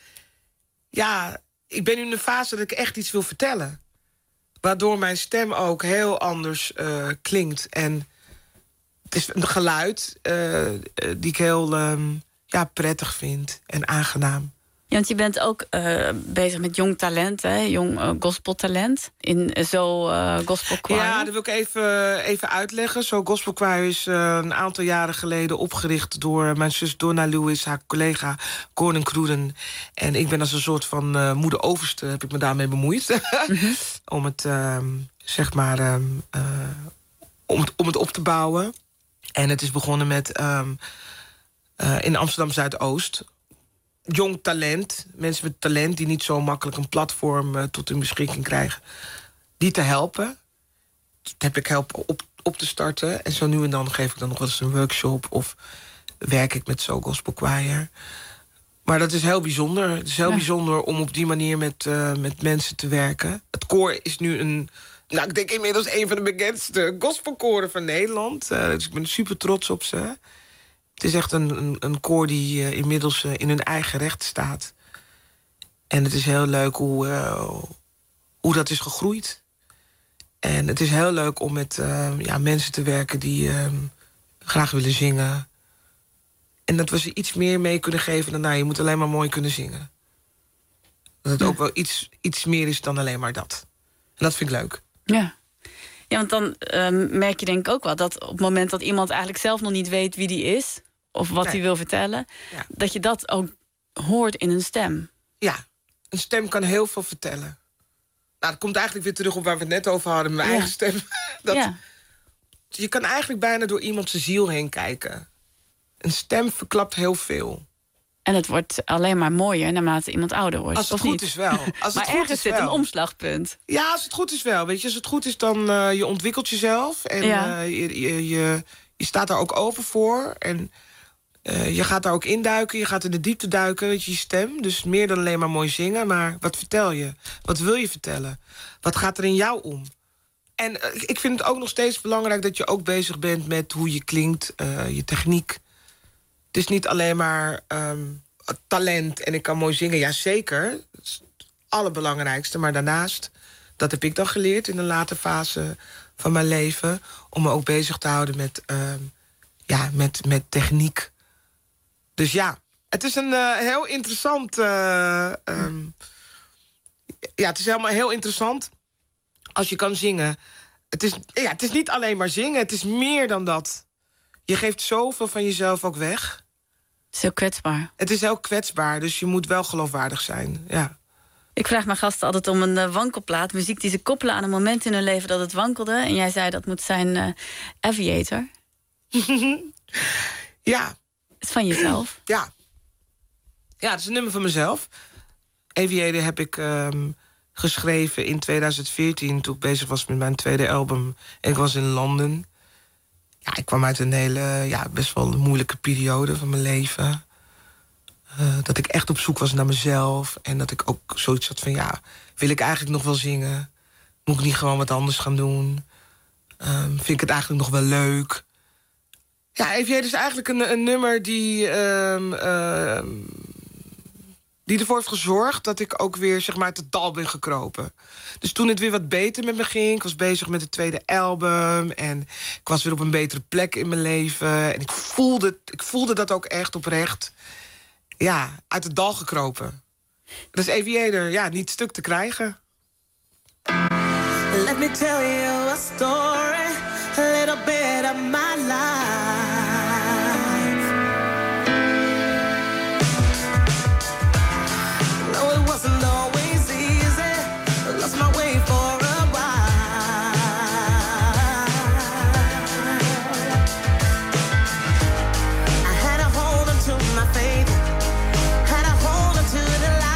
Ja, ik ben nu in een fase dat ik echt iets wil vertellen. Waardoor mijn stem ook heel anders uh, klinkt. En het is een geluid uh, die ik heel um, ja, prettig vind en aangenaam. Ja, want je bent ook uh, bezig met jong talent, hè? Jong uh, gospeltalent. In uh, zo uh, gospelchoir. Ja, dat wil ik even, even uitleggen. Zo gospelchoir is uh, een aantal jaren geleden opgericht door mijn zus Donna Lewis, haar collega Gordon Kroeden. En ik ben als een soort van uh, moeder overste, heb ik me daarmee bemoeid. Mm-hmm. om het, uh, zeg maar, uh, uh, om, het, om het op te bouwen. En het is begonnen met um, uh, in Amsterdam Zuidoost. Jong talent, mensen met talent die niet zo makkelijk een platform uh, tot hun beschikking krijgen, die te helpen. Dat heb ik helpen op, op te starten. En zo nu en dan geef ik dan nog wel eens een workshop of werk ik met Zo Gospel Choir. Maar dat is heel bijzonder. Het is heel ja. bijzonder om op die manier met, uh, met mensen te werken. Het koor is nu een, nou, ik denk inmiddels een van de bekendste gospelkoren van Nederland. Uh, dus ik ben super trots op ze. Het is echt een, een, een koor die uh, inmiddels uh, in hun eigen recht staat. En het is heel leuk hoe, uh, hoe dat is gegroeid. En het is heel leuk om met uh, ja, mensen te werken die uh, graag willen zingen. En dat we ze iets meer mee kunnen geven dan... nou, je moet alleen maar mooi kunnen zingen. Dat het ja. ook wel iets, iets meer is dan alleen maar dat. En dat vind ik leuk. Ja. Ja, want dan uh, merk je denk ik ook wel dat op het moment dat iemand eigenlijk zelf nog niet weet wie die is, of wat hij nee. wil vertellen, ja. dat je dat ook hoort in een stem. Ja, een stem kan heel veel vertellen. Nou, dat komt eigenlijk weer terug op waar we het net over hadden, mijn ja. eigen stem. Dat, ja. Je kan eigenlijk bijna door iemand zijn ziel heen kijken. Een stem verklapt heel veel. En het wordt alleen maar mooier naarmate iemand ouder wordt. Als het goed niet? is wel. Als maar het goed ergens is zit wel. een omslagpunt. Ja, als het goed is wel. Weet je, als het goed is, dan uh, je ontwikkelt jezelf. En ja. uh, je, je, je, je staat daar ook open voor. En uh, je gaat daar ook induiken. Je gaat in de diepte duiken, weet je, je stem. Dus meer dan alleen maar mooi zingen. Maar wat vertel je? Wat wil je vertellen? Wat gaat er in jou om? En uh, ik vind het ook nog steeds belangrijk dat je ook bezig bent met hoe je klinkt. Uh, je techniek. Het is niet alleen maar um, talent en ik kan mooi zingen. Ja, zeker. Dat is het allerbelangrijkste. Maar daarnaast, dat heb ik dan geleerd in een late fase van mijn leven, om me ook bezig te houden met, um, ja, met, met techniek. Dus ja, het is een uh, heel interessant... Uh, um, ja, het is helemaal heel interessant als je kan zingen. Het is, ja, het is niet alleen maar zingen, het is meer dan dat. Je geeft zoveel van jezelf ook weg. Het is heel kwetsbaar. Het is heel kwetsbaar, dus je moet wel geloofwaardig zijn, ja. Ik vraag mijn gasten altijd om een uh, wankelplaat. Muziek die ze koppelen aan een moment in hun leven dat het wankelde. En jij zei dat moet zijn uh, Aviator. Ja. Het is van jezelf. Ja. Ja, het is een nummer van mezelf. Aviator heb ik um, geschreven in tweeduizend veertien... toen ik bezig was met mijn tweede album. En ik was in Londen. Ja, ik kwam uit een hele, ja, best wel een moeilijke periode van mijn leven. Uh, dat ik echt op zoek was naar mezelf. En dat ik ook zoiets had van, ja, wil ik eigenlijk nog wel zingen? Moet ik niet gewoon wat anders gaan doen? Um, vind ik het eigenlijk nog wel leuk? Ja, Aviator is eigenlijk een, een nummer die... Um, um, die ervoor heeft gezorgd dat ik ook weer zeg maar, uit het dal ben gekropen. Dus toen het weer wat beter met me ging... ik was bezig met het tweede album... en ik was weer op een betere plek in mijn leven. En ik voelde, ik voelde dat ook echt oprecht... ja, uit het dal gekropen. Dat is Aviator, ja, niet stuk te krijgen. Let me tell you a story, a little bit of my life. No, it wasn't always easy. I lost my way for a while. I had to hold on to my faith, had to hold on to the light.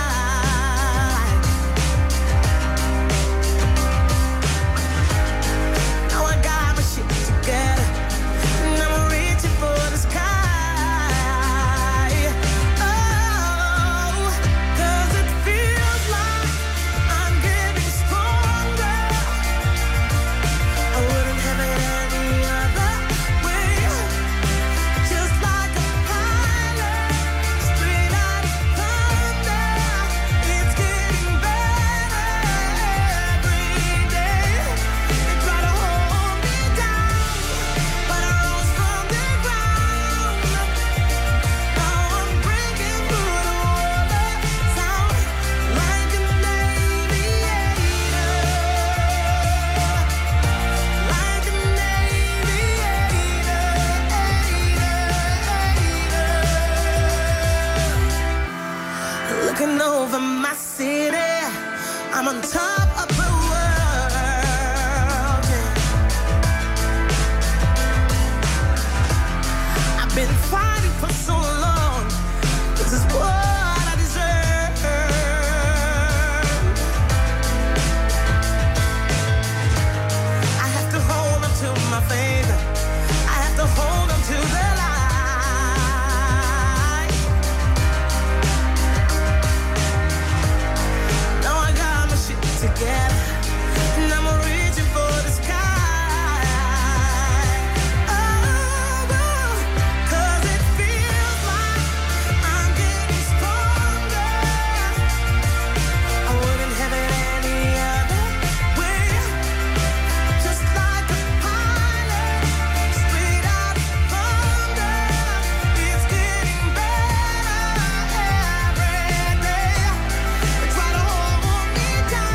Over my city, I'm on top of the world. Yeah. I've been fighting for so long. This is what I deserve. I have to hold on to my faith. I have to hold on to the light. Together, and I'm reaching for the sky. Oh, oh, 'cause it feels like I'm getting stronger. I wouldn't have it any other way. Just like a pilot, straight out of thunder. It's getting better every day. They try to hold me down.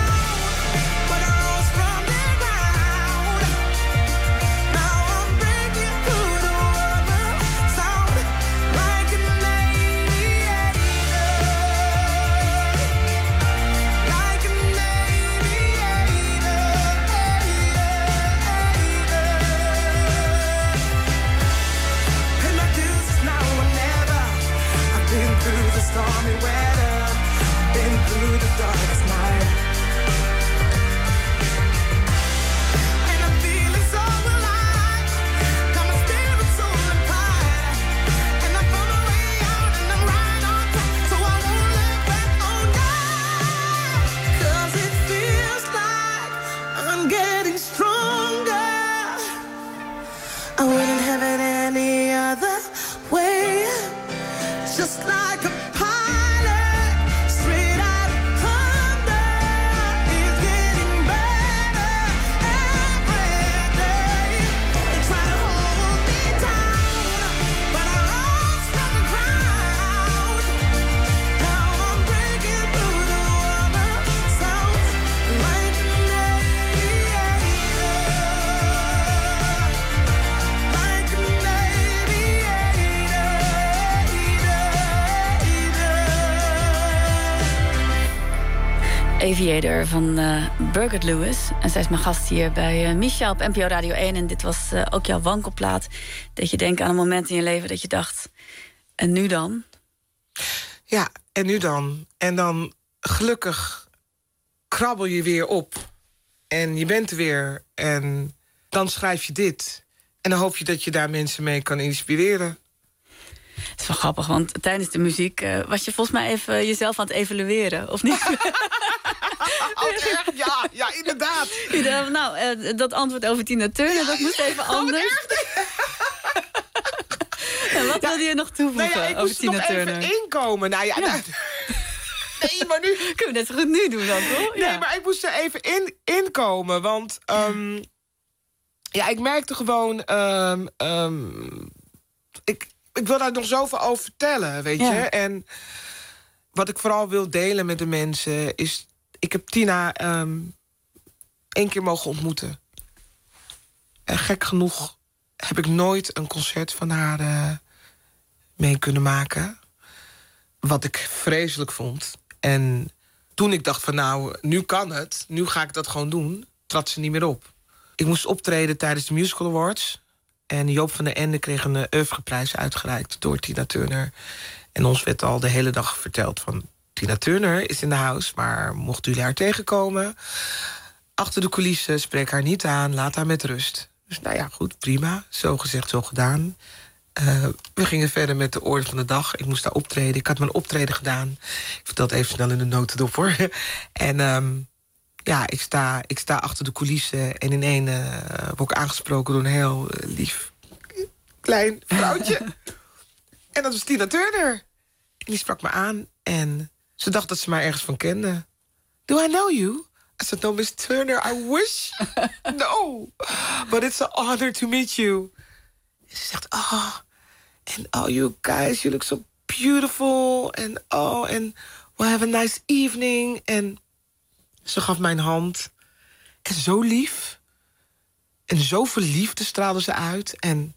Stormy weather, been through the darkest night, and I'm feeling so alive. Got my spirit, soul, and pride, and I found my way out, and I'm right on top, so I won't let that on down. 'Cause it feels like I'm getting stronger. I wouldn't have it any other way. Just like a Aviator van uh, Birgit Lewis. En zij is mijn gast hier bij uh, Misha op N P O Radio één. En dit was uh, ook jouw wankelplaat. Dat je denkt aan een moment in je leven dat je dacht... en nu dan? Ja, en nu dan? En dan gelukkig krabbel je weer op. En je bent er weer. En dan schrijf je dit. En dan hoop je dat je daar mensen mee kan inspireren. Het is wel grappig, want tijdens de muziek uh, was je volgens mij even jezelf aan het evalueren, of niet? Oh, echt? Ja, ja, inderdaad. Ja, nou, uh, dat antwoord over Tina Turner, ja, dat moest even anders. Ja, wat wilde je nog toevoegen nou ja, ik over Tina nog Turner? Even inkomen. Nou ja, ja. Nou, Nee, maar nu... Kunnen we net zo goed nu doen dan, toch? Nee, ja. Maar ik moest er even in, inkomen. Want um, ja, ik merkte gewoon... Um, um, ik, ik wil daar nog zoveel over vertellen, weet ja. je. En wat ik vooral wil delen met de mensen is... Ik heb Tina um, één keer mogen ontmoeten. En gek genoeg heb ik nooit een concert van haar uh, mee kunnen maken. Wat ik vreselijk vond. En toen ik dacht van nou, nu kan het. Nu ga ik dat gewoon doen. Trad ze niet meer op. Ik moest optreden tijdens de Musical Awards. En Joop van den Ende kreeg een oeuvreprijs uitgereikt door Tina Turner. En ons werd al de hele dag verteld van... Tina Turner is in de house, maar mochten jullie haar tegenkomen... achter de coulissen, spreek haar niet aan, laat haar met rust. Dus nou ja, goed, prima. Zo gezegd, zo gedaan. Uh, we gingen verder met de orde van de dag. Ik moest daar optreden. Ik had mijn optreden gedaan. Ik vertel het even snel in de notendop, hoor. En um, ja, ik sta, ik sta achter de coulissen... en in één uh, word ik aangesproken door een heel uh, lief... klein vrouwtje. En dat was Tina Turner. En die sprak me aan en ze dacht dat ze mij ergens van kende. Do I know you? I said, no, Miss Turner, I wish. No, but it's an honor to meet you. En ze zegt, oh, and oh, you guys, you look so beautiful. And oh, and we'll have a nice evening. En ze gaf mijn hand. En zo lief. En zoveel liefde straalde ze uit. En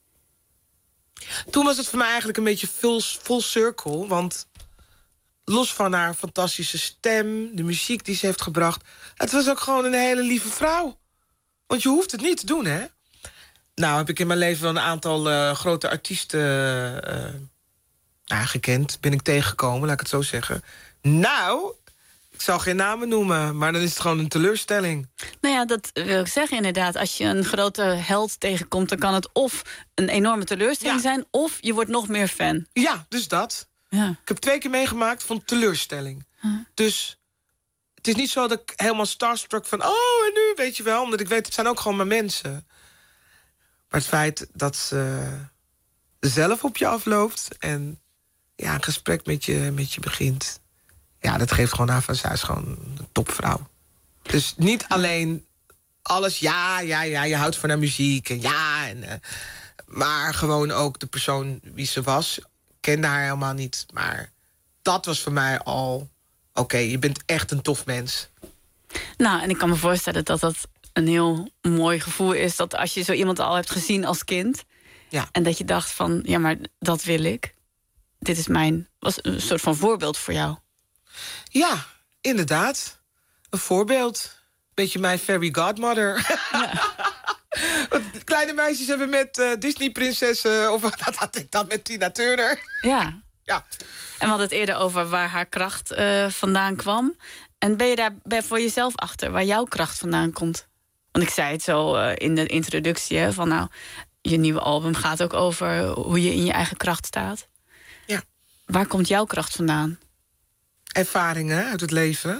toen was het voor mij eigenlijk een beetje full, full circle. Want los van haar fantastische stem, de muziek die ze heeft gebracht... het was ook gewoon een hele lieve vrouw. Want je hoeft het niet te doen, hè? Nou, heb ik in mijn leven wel een aantal uh, grote artiesten uh, nou, gekend. Ben ik tegengekomen, laat ik het zo zeggen. Nou, ik zal geen namen noemen, maar dan is het gewoon een teleurstelling. Nou ja, dat wil ik zeggen inderdaad. Als je een grote held tegenkomt, dan kan het of een enorme teleurstelling ja. zijn... of je wordt nog meer fan. Ja, dus dat. Ja. Ik heb twee keer meegemaakt van teleurstelling. Huh. Dus het is niet zo dat ik helemaal starstruck van... oh, en nu, weet je wel, omdat ik weet, het zijn ook gewoon maar mensen. Maar het feit dat ze zelf op je afloopt... en ja, een gesprek met je, met je begint... ja, dat geeft gewoon aan van, zij is gewoon een topvrouw. Dus niet alleen alles, ja, ja, ja, je houdt van haar muziek... en ja, en, uh, maar gewoon ook de persoon wie ze was... kende haar helemaal niet, maar dat was voor mij al... oké, okay, je bent echt een tof mens. Nou, en ik kan me voorstellen dat dat een heel mooi gevoel is... dat als je zo iemand al hebt gezien als kind... ja. en dat je dacht van, ja, maar dat wil ik. Dit is mijn... was een soort van voorbeeld voor jou. Ja, inderdaad. Een voorbeeld. Beetje mijn fairy godmother. Ja. Kleine meisjes hebben met uh, Disney-prinsessen... of dat had ik dan met Tina Turner. Ja. ja. En we hadden het eerder over waar haar kracht uh, vandaan kwam. En ben je daar ben je voor jezelf achter waar jouw kracht vandaan komt? Want ik zei het zo uh, in de introductie... Hè, van nou, je nieuwe album gaat ook over hoe je in je eigen kracht staat. Ja. Waar komt jouw kracht vandaan? Ervaringen uit het leven.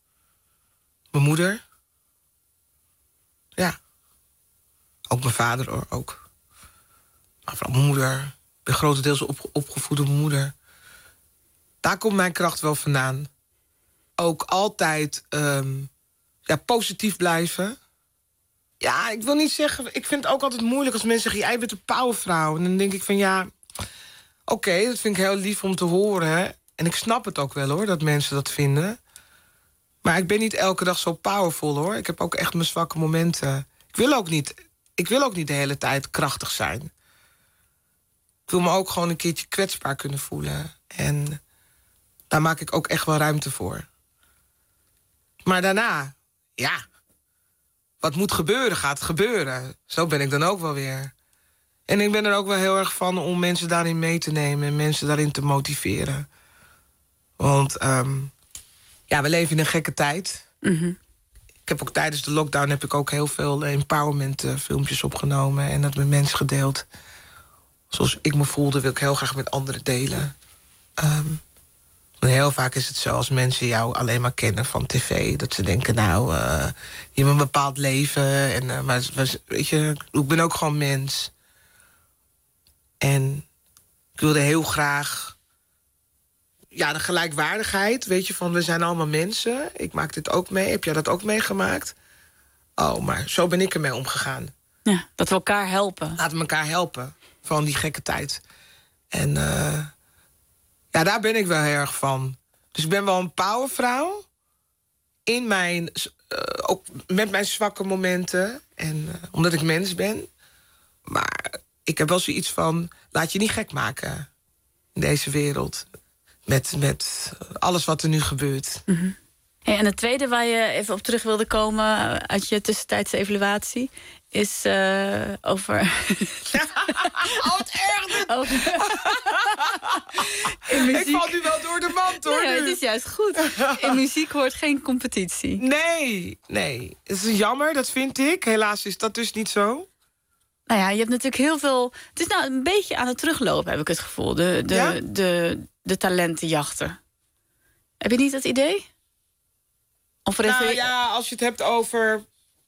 Mijn moeder. Ja. Ook mijn vader, hoor, ook. Maar vooral mijn moeder. Ik ben grotendeels op, opgevoed door mijn moeder. Daar komt mijn kracht wel vandaan. Ook altijd um, ja, positief blijven. Ja, ik wil niet zeggen... Ik vind het ook altijd moeilijk als mensen zeggen... jij bent een powervrouw. En dan denk ik van ja... Oké, okay, dat vind ik heel lief om te horen. En ik snap het ook wel, hoor, dat mensen dat vinden. Maar ik ben niet elke dag zo powerful, hoor. Ik heb ook echt mijn zwakke momenten. Ik wil ook niet... Ik wil ook niet de hele tijd krachtig zijn. Ik wil me ook gewoon een keertje kwetsbaar kunnen voelen. En daar maak ik ook echt wel ruimte voor. Maar daarna, ja... wat moet gebeuren, gaat gebeuren. Zo ben ik dan ook wel weer. En ik ben er ook wel heel erg van om mensen daarin mee te nemen... en mensen daarin te motiveren. Want um, ja, we leven in een gekke tijd... Mm-hmm. Ik heb ook tijdens de lockdown heb ik ook heel veel empowerment uh, filmpjes opgenomen... en dat met mensen gedeeld. Zoals ik me voelde, wil ik heel graag met anderen delen. Um, heel vaak is het zo als mensen jou alleen maar kennen van tv... dat ze denken, nou, uh, je hebt een bepaald leven. En, uh, maar weet je, ik ben ook gewoon mens. En ik wilde heel graag ja, de gelijkwaardigheid, weet je, van we zijn allemaal mensen. Ik maak dit ook mee. Heb jij dat ook meegemaakt? Oh, maar zo ben ik ermee omgegaan. Ja, dat we elkaar helpen. Laten we elkaar helpen van die gekke tijd. En uh, ja, daar ben ik wel heel erg van. Dus ik ben wel een powervrouw. In mijn, uh, ook met mijn zwakke momenten. En uh, omdat ik mens ben. Maar ik heb wel zoiets van, laat je niet gek maken in deze wereld. Met, met alles wat er nu gebeurt. Mm-hmm. Hey, en het tweede waar je even op terug wilde komen uit je tussentijdse evaluatie is uh, over. Oh, wat erg! Over... In muziek... Ik val nu wel door de mand, hoor. Nee, nu. het is juist goed. In muziek hoort geen competitie. Nee, nee. Het is jammer, dat vind ik. Helaas is dat dus niet zo. Nou ja, je hebt natuurlijk heel veel. Het is nou een beetje aan het teruglopen, heb ik het gevoel. De, de, Ja? de, de, de talentenjachten. Heb je niet dat idee? Of er is Nou er- ja, als je het hebt over...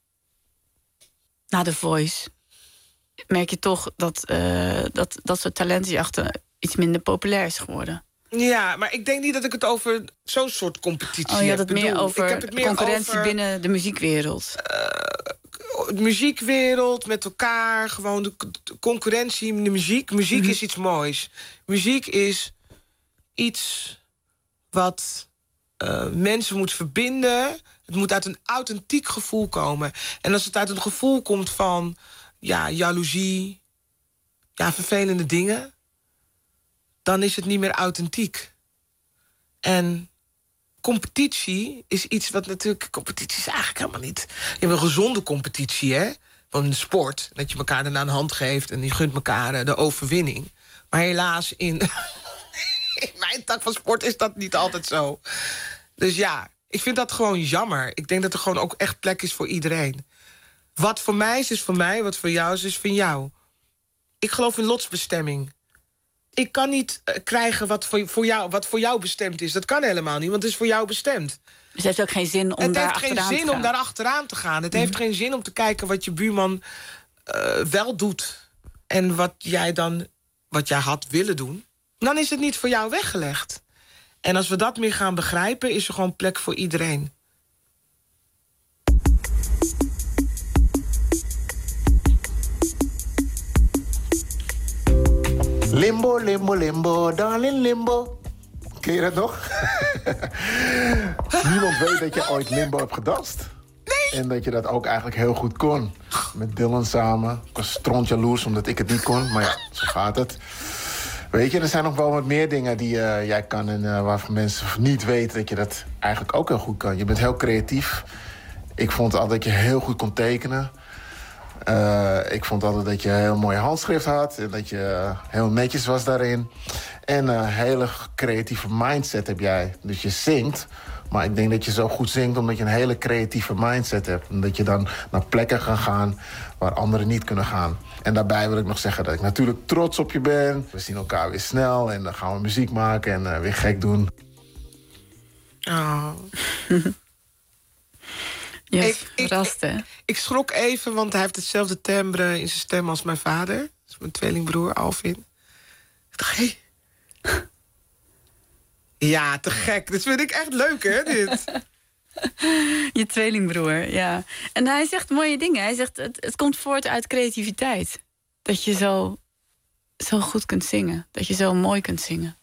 Na The Voice merk je toch dat, uh, dat dat soort talentenjachten iets minder populair is geworden. Ja, maar ik denk niet dat ik het over zo'n soort competitie Oh, je had heb. het meer Bedoel, over ik heb het meer concurrentie over, binnen de muziekwereld. de muziekwereld, met elkaar, gewoon de, de concurrentie in de muziek. Muziek Mhm. is iets moois. Muziek is iets wat uh, mensen moet verbinden. Het moet uit een authentiek gevoel komen. En als het uit een gevoel komt van ja, jaloezie, ja, vervelende dingen, dan is het niet meer authentiek. En competitie is iets wat natuurlijk... Competitie is eigenlijk helemaal niet... Je hebt een gezonde competitie, hè? Van de sport. Dat je elkaar daarna een hand geeft en je gunt elkaar uh, de overwinning. Maar helaas, in, in mijn tak van sport is dat niet altijd zo. Dus ja, ik vind dat gewoon jammer. Ik denk dat er gewoon ook echt plek is voor iedereen. Wat voor mij is, is voor mij. Wat voor jou is, is voor jou. Ik geloof in lotsbestemming. Ik kan niet uh, krijgen wat voor, voor jou, wat voor jou bestemd is. Dat kan helemaal niet, want het is voor jou bestemd. Dus het heeft ook geen zin om het daar heeft geen achteraan te zin gaan. om daar achteraan te gaan. Het Mhm. heeft geen zin om te kijken wat je buurman uh, wel doet. En wat jij dan, wat jij had willen doen. Dan is het niet voor jou weggelegd. En als we dat meer gaan begrijpen, is er gewoon plek voor iedereen. Limbo, limbo, limbo, darling limbo. Ken je dat nog? Niemand weet dat je ooit limbo hebt gedanst. Nee. En dat je dat ook eigenlijk heel goed kon. Met Dylan samen. Ik was stront jaloers omdat ik het niet kon. Maar ja, zo gaat het. Weet je, er zijn nog wel wat meer dingen die uh, jij kan... en uh, waarvan mensen niet weten dat je dat eigenlijk ook heel goed kan. Je bent heel creatief. Ik vond altijd dat je heel goed kon tekenen. Uh, ik vond altijd dat je een heel mooi handschrift had. En dat je uh, heel netjes was daarin. En een uh, hele creatieve mindset heb jij. Dus je zingt. Maar ik denk dat je zo goed zingt omdat je een hele creatieve mindset hebt. En dat je dan naar plekken kan gaan waar anderen niet kunnen gaan. En daarbij wil ik nog zeggen dat ik natuurlijk trots op je ben. We zien elkaar weer snel en dan gaan we muziek maken en uh, weer gek doen. Oh. Ja, ik, verrast, hè? Ik, ik schrok even, want hij heeft hetzelfde timbre in zijn stem als mijn vader. Dat is mijn tweelingbroer, Alvin. Ik dacht, hé. Hey. Ja, te gek. Dat vind ik echt leuk, hè, dit? Je tweelingbroer, ja. En hij zegt mooie dingen. Hij zegt, het, het komt voort uit creativiteit. Dat je zo, zo goed kunt zingen. Dat je zo mooi kunt zingen.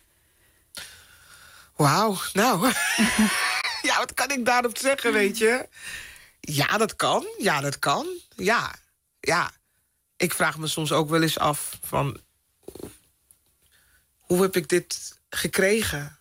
Wauw, nou... Ja, wat kan ik daarop zeggen, weet je? Ja, dat kan. Ja, dat kan. Ja, ja. Ik vraag me soms ook wel eens af van... Hoe heb ik dit gekregen?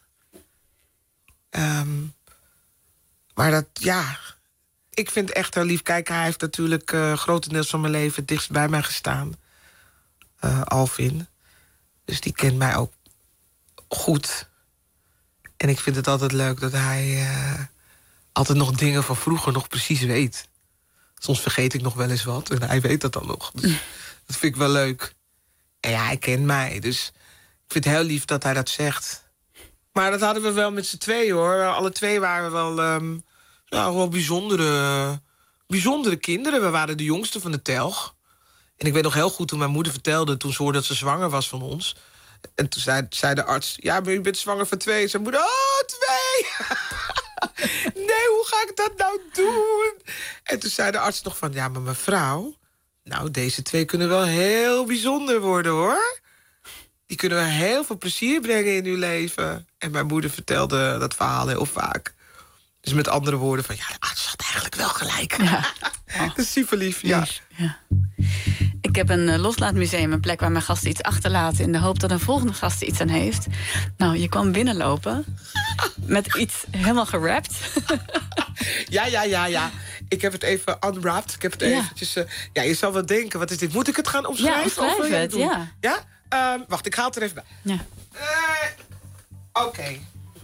Um, maar dat, ja... Ik vind het echt heel lief. Kijk, hij heeft natuurlijk uh, grotendeels van mijn leven... het dichtst bij mij gestaan. Uh, Alvin. Dus die kent mij ook goed... En ik vind het altijd leuk dat hij uh, altijd nog dingen van vroeger nog precies weet. Soms vergeet ik nog wel eens wat en hij weet dat dan nog. Dus dat vind ik wel leuk. En ja, hij kent mij, dus ik vind het heel lief dat hij dat zegt. Maar dat hadden we wel met z'n tweeën, hoor. Alle twee waren we wel, um, nou, wel bijzondere, bijzondere kinderen. We waren de jongste van de telg. En ik weet nog heel goed toen mijn moeder vertelde... toen ze hoorde dat ze zwanger was van ons... En toen zei, zei de arts, ja, maar je bent zwanger van twee. Zijn moeder, oh, twee! Nee, hoe ga ik dat nou doen? En toen zei de arts nog van, ja, maar mevrouw... nou, deze twee kunnen wel heel bijzonder worden, hoor. Die kunnen wel heel veel plezier brengen in uw leven. En mijn moeder vertelde dat verhaal heel vaak. Dus met andere woorden van, ja, de arts had eigenlijk wel gelijk. Ja. Oh. Dat is super lief, ja. ja. Ik heb een uh, loslaatmuseum, een plek waar mijn gasten iets achterlaten... in de hoop dat een volgende gast er iets aan heeft. Nou, je kwam binnenlopen met iets helemaal gerapt. Ja, ja, ja, ja. Ik heb het even unwrapped. Ik heb het Ja. eventjes... Uh, ja, je zal wel denken, wat is dit? Moet ik het gaan omschrijven? Ja, omschrijf Of wil je het, doen? ja. Ja? Uh, wacht, ik haal het er even bij. Ja. Uh, Oké. Okay.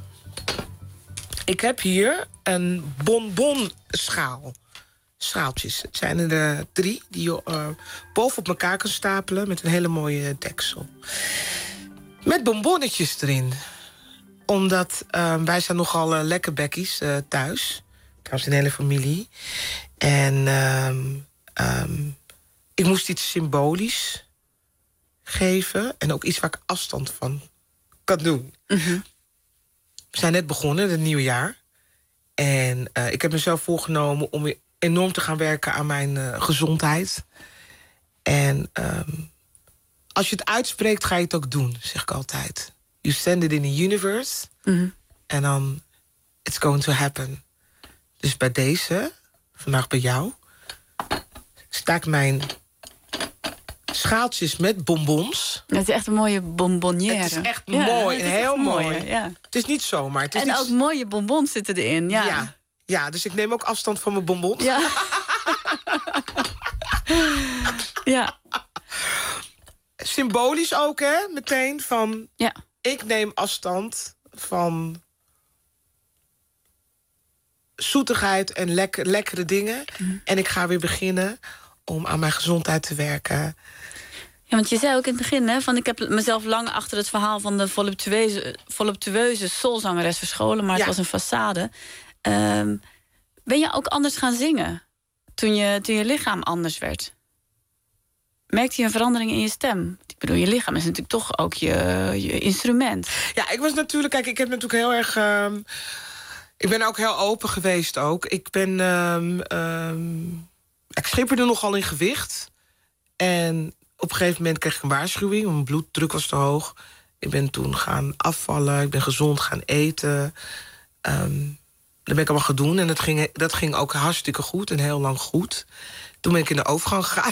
Ik heb hier een bonbonschaal. Schaaltjes. Het zijn er uh, drie die je uh, boven op elkaar kan stapelen... met een hele mooie deksel. Met bonbonnetjes erin. Omdat uh, wij zijn nogal uh, lekker bekkies uh, thuis. Trouwens, een hele familie. En um, um, ik moest iets symbolisch geven. En ook iets waar ik afstand van kan doen. Mm-hmm. We zijn net begonnen, het nieuwe jaar. En uh, ik heb mezelf voorgenomen om weer enorm te gaan werken aan mijn uh, gezondheid. En um, als je het uitspreekt, ga je het ook doen, zeg ik altijd. You send it in the universe. Mm-hmm. En dan, it's going to happen. Dus bij deze, vandaag bij jou... sta ik mijn schaaltjes met bonbons. Het is echt een mooie bonbonnière. Het is echt ja, mooi, het en is heel echt mooi. mooi, ja. Het is niet zomaar. Het is en niet... ook mooie bonbons zitten erin, ja. ja. Ja, dus ik neem ook afstand van mijn bonbons. Ja. Ja. Symbolisch ook, hè, meteen van... Ja. Ik neem afstand van zoetigheid en lekker, lekkere dingen. Mm. En ik ga weer beginnen om aan mijn gezondheid te werken. Ja, want je zei ook in het begin, hè, van ik heb mezelf lang achter het verhaal van de voluptueuze, voluptueuze soulzangeres verscholen, maar ja. Het was een façade. Um, ben je ook anders gaan zingen toen je, toen je lichaam anders werd? Merkte je een verandering in je stem? Ik bedoel, je lichaam is natuurlijk toch ook je, je instrument. Ja, ik was natuurlijk... Kijk, ik heb natuurlijk heel erg... Um, ik ben ook heel open geweest ook. Ik ben... Um, um, ik schipperde nogal in gewicht. En op een gegeven moment kreeg ik een waarschuwing. Mijn bloeddruk was te hoog. Ik ben toen gaan afvallen. Ik ben gezond gaan eten. Um, dat ben ik allemaal gaan doen. En dat ging, dat ging ook hartstikke goed. En heel lang goed. Toen ben ik in de overgang gegaan.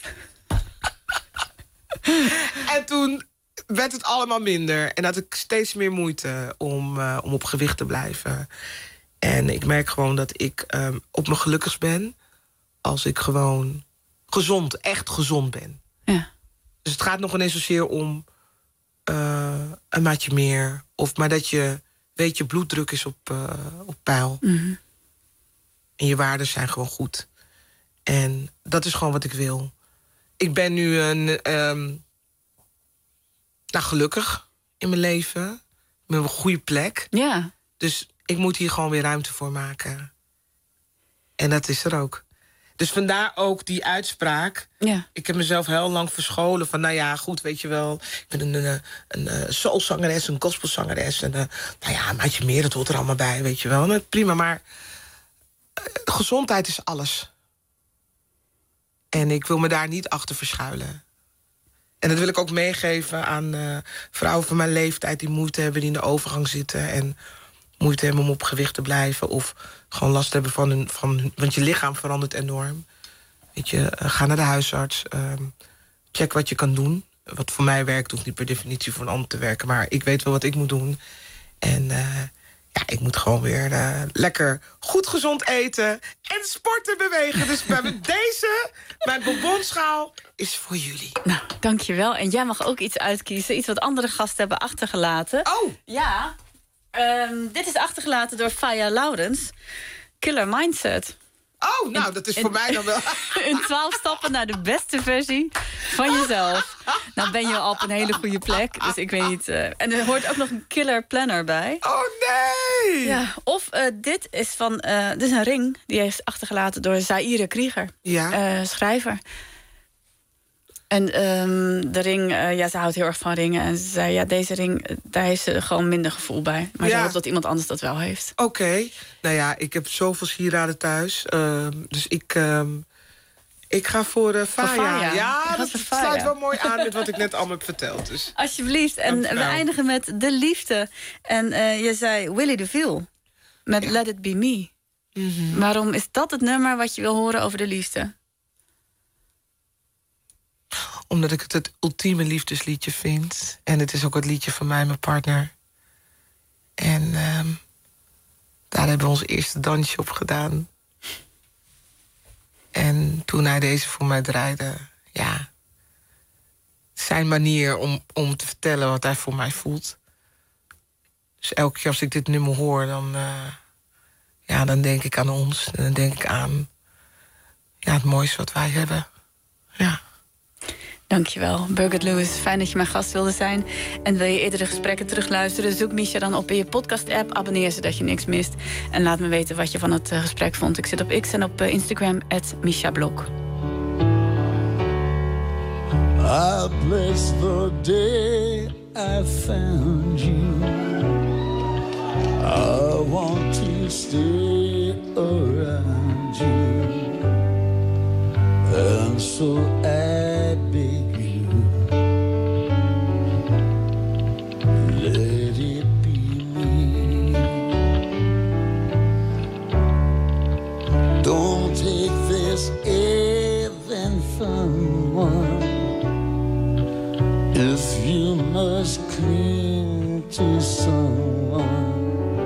En toen werd het allemaal minder. En had ik steeds meer moeite om, uh, om op gewicht te blijven. En ik merk gewoon dat ik um, op mijn gelukkigst ben... als ik gewoon gezond, echt gezond ben. Ja. Dus het gaat nog ineens zozeer om uh, een maatje meer. Of maar dat je weet, je bloeddruk is op, uh, op peil. Mm-hmm. En je waarden zijn gewoon goed. En dat is gewoon wat ik wil. Ik ben nu een, um, nou, gelukkig in mijn leven. Ik ben op een goede plek. Ja. Dus ik moet hier gewoon weer ruimte voor maken. En dat is er ook. Dus vandaar ook die uitspraak. Ja. Ik heb mezelf heel lang verscholen van, nou ja, goed, weet je wel. Ik ben een, een, een, een soulzangeres, een gospelzangeres. En, uh, nou ja, een maatje meer, dat hoort er allemaal bij, weet je wel. Prima, maar uh, gezondheid is alles. En ik wil me daar niet achter verschuilen. En dat wil ik ook meegeven aan uh, vrouwen van mijn leeftijd... die moeite hebben, die in de overgang zitten... en moeite hebben om op gewicht te blijven... of gewoon last hebben van hun... Van hun want je lichaam verandert enorm. Weet je, uh, ga naar de huisarts. Uh, check wat je kan doen. Wat voor mij werkt, hoeft niet per definitie voor een ander te werken... maar ik weet wel wat ik moet doen. En uh, ja, ik moet gewoon weer uh, lekker goed gezond eten... en sporten bewegen. Dus bij deze, mijn bonbonschaal, is voor jullie. Nou, dankjewel. En jij mag ook iets uitkiezen. Iets wat andere gasten hebben achtergelaten. Oh! Ja. Um, dit is achtergelaten door Faya Laurens. Killer Mindset. Oh, nou, in, dat is voor in, mij dan wel... In twaalf stappen naar de beste versie van jezelf. Nou ben je al op een hele goede plek. Dus ik weet niet... Uh, en er hoort ook nog een killer planner bij. Oh, nee! Ja, of uh, dit is van... Uh, dit is een ring. Die is achtergelaten door Zaire Krieger. Ja. Uh, schrijver. En um, de ring, uh, ja, ze houdt heel erg van ringen. En ze zei, ja, deze ring, daar heeft ze gewoon minder gevoel bij. Maar Ja. ze hoopt dat iemand anders dat wel heeft. Oké. Okay. Nou ja, ik heb zoveel sieraden thuis. Uh, dus ik, uh, ik ga voor uh, Faya. Faya. Ja, dat voor Faya. sluit wel mooi aan met wat ik net allemaal heb verteld. Dus. Alsjeblieft. En we eindigen met De Liefde. En uh, je zei Willy DeVille met ja. Let It Be Me. Mm-hmm. Waarom is dat het nummer wat je wil horen over de liefde? Omdat ik het het ultieme liefdesliedje vind. En het is ook het liedje van mij en mijn partner. En um, daar hebben we ons eerste dansje op gedaan. En toen hij deze voor mij draaide, ja, zijn manier om, om te vertellen wat hij voor mij voelt. Dus elke keer als ik dit nummer hoor, dan, uh, ja, dan denk ik aan ons. En dan denk ik aan ja, het mooiste wat wij hebben. Ja. Dankjewel, Birgit Lewis. Fijn dat je mijn gast wilde zijn. En wil je eerdere gesprekken terugluisteren? Zoek Misha dan op in je podcast-app. Abonneer zodat je niks mist. En laat me weten wat je van het uh, gesprek vond. Ik zit op X en op uh, Instagram, at Misha Blok. I bless the day I found you. I want to stay around you. And so I beg you, let it be me. Don't take this even from one. If you must cling to someone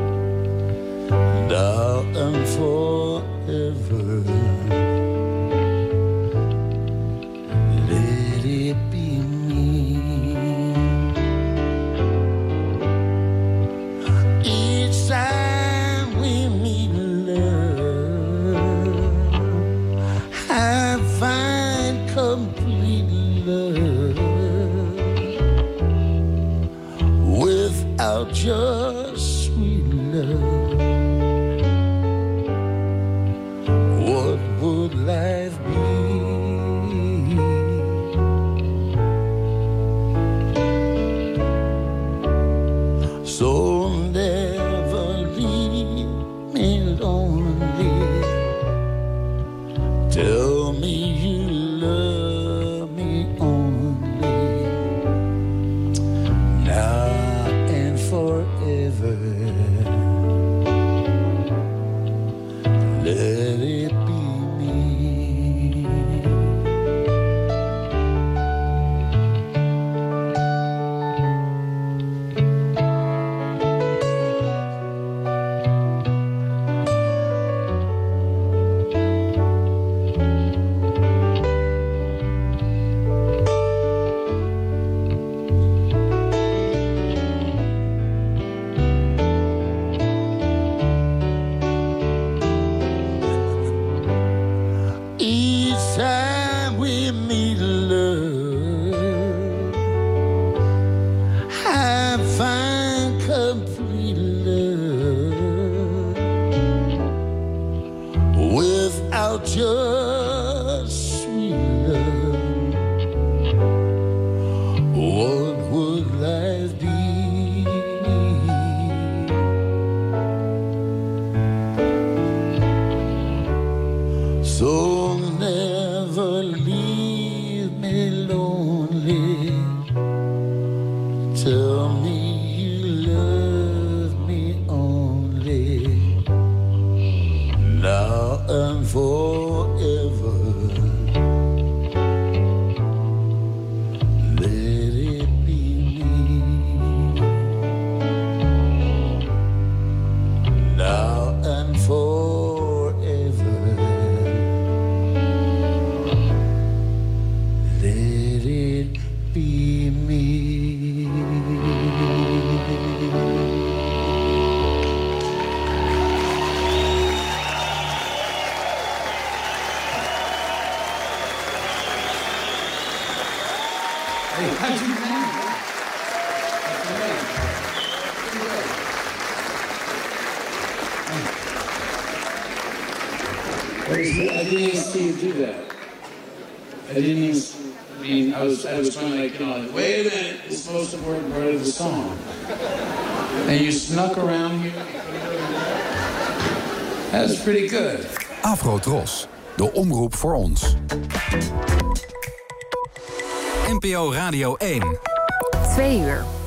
now and forever, let it be me. Each time we meet love, I find complete love. Without your sweet love, what would life be? So never leave me lonely. Tell me you love me only. Now forever, let it be me. I didn't see you do that. I didn't even... mean, I was, I was kind of like, you know, like, wait a minute, it's the most important part of the song. And you snuck around here. That's pretty good. Afro-Tros, de omroep voor ons. N P O Radio één. Twee uur.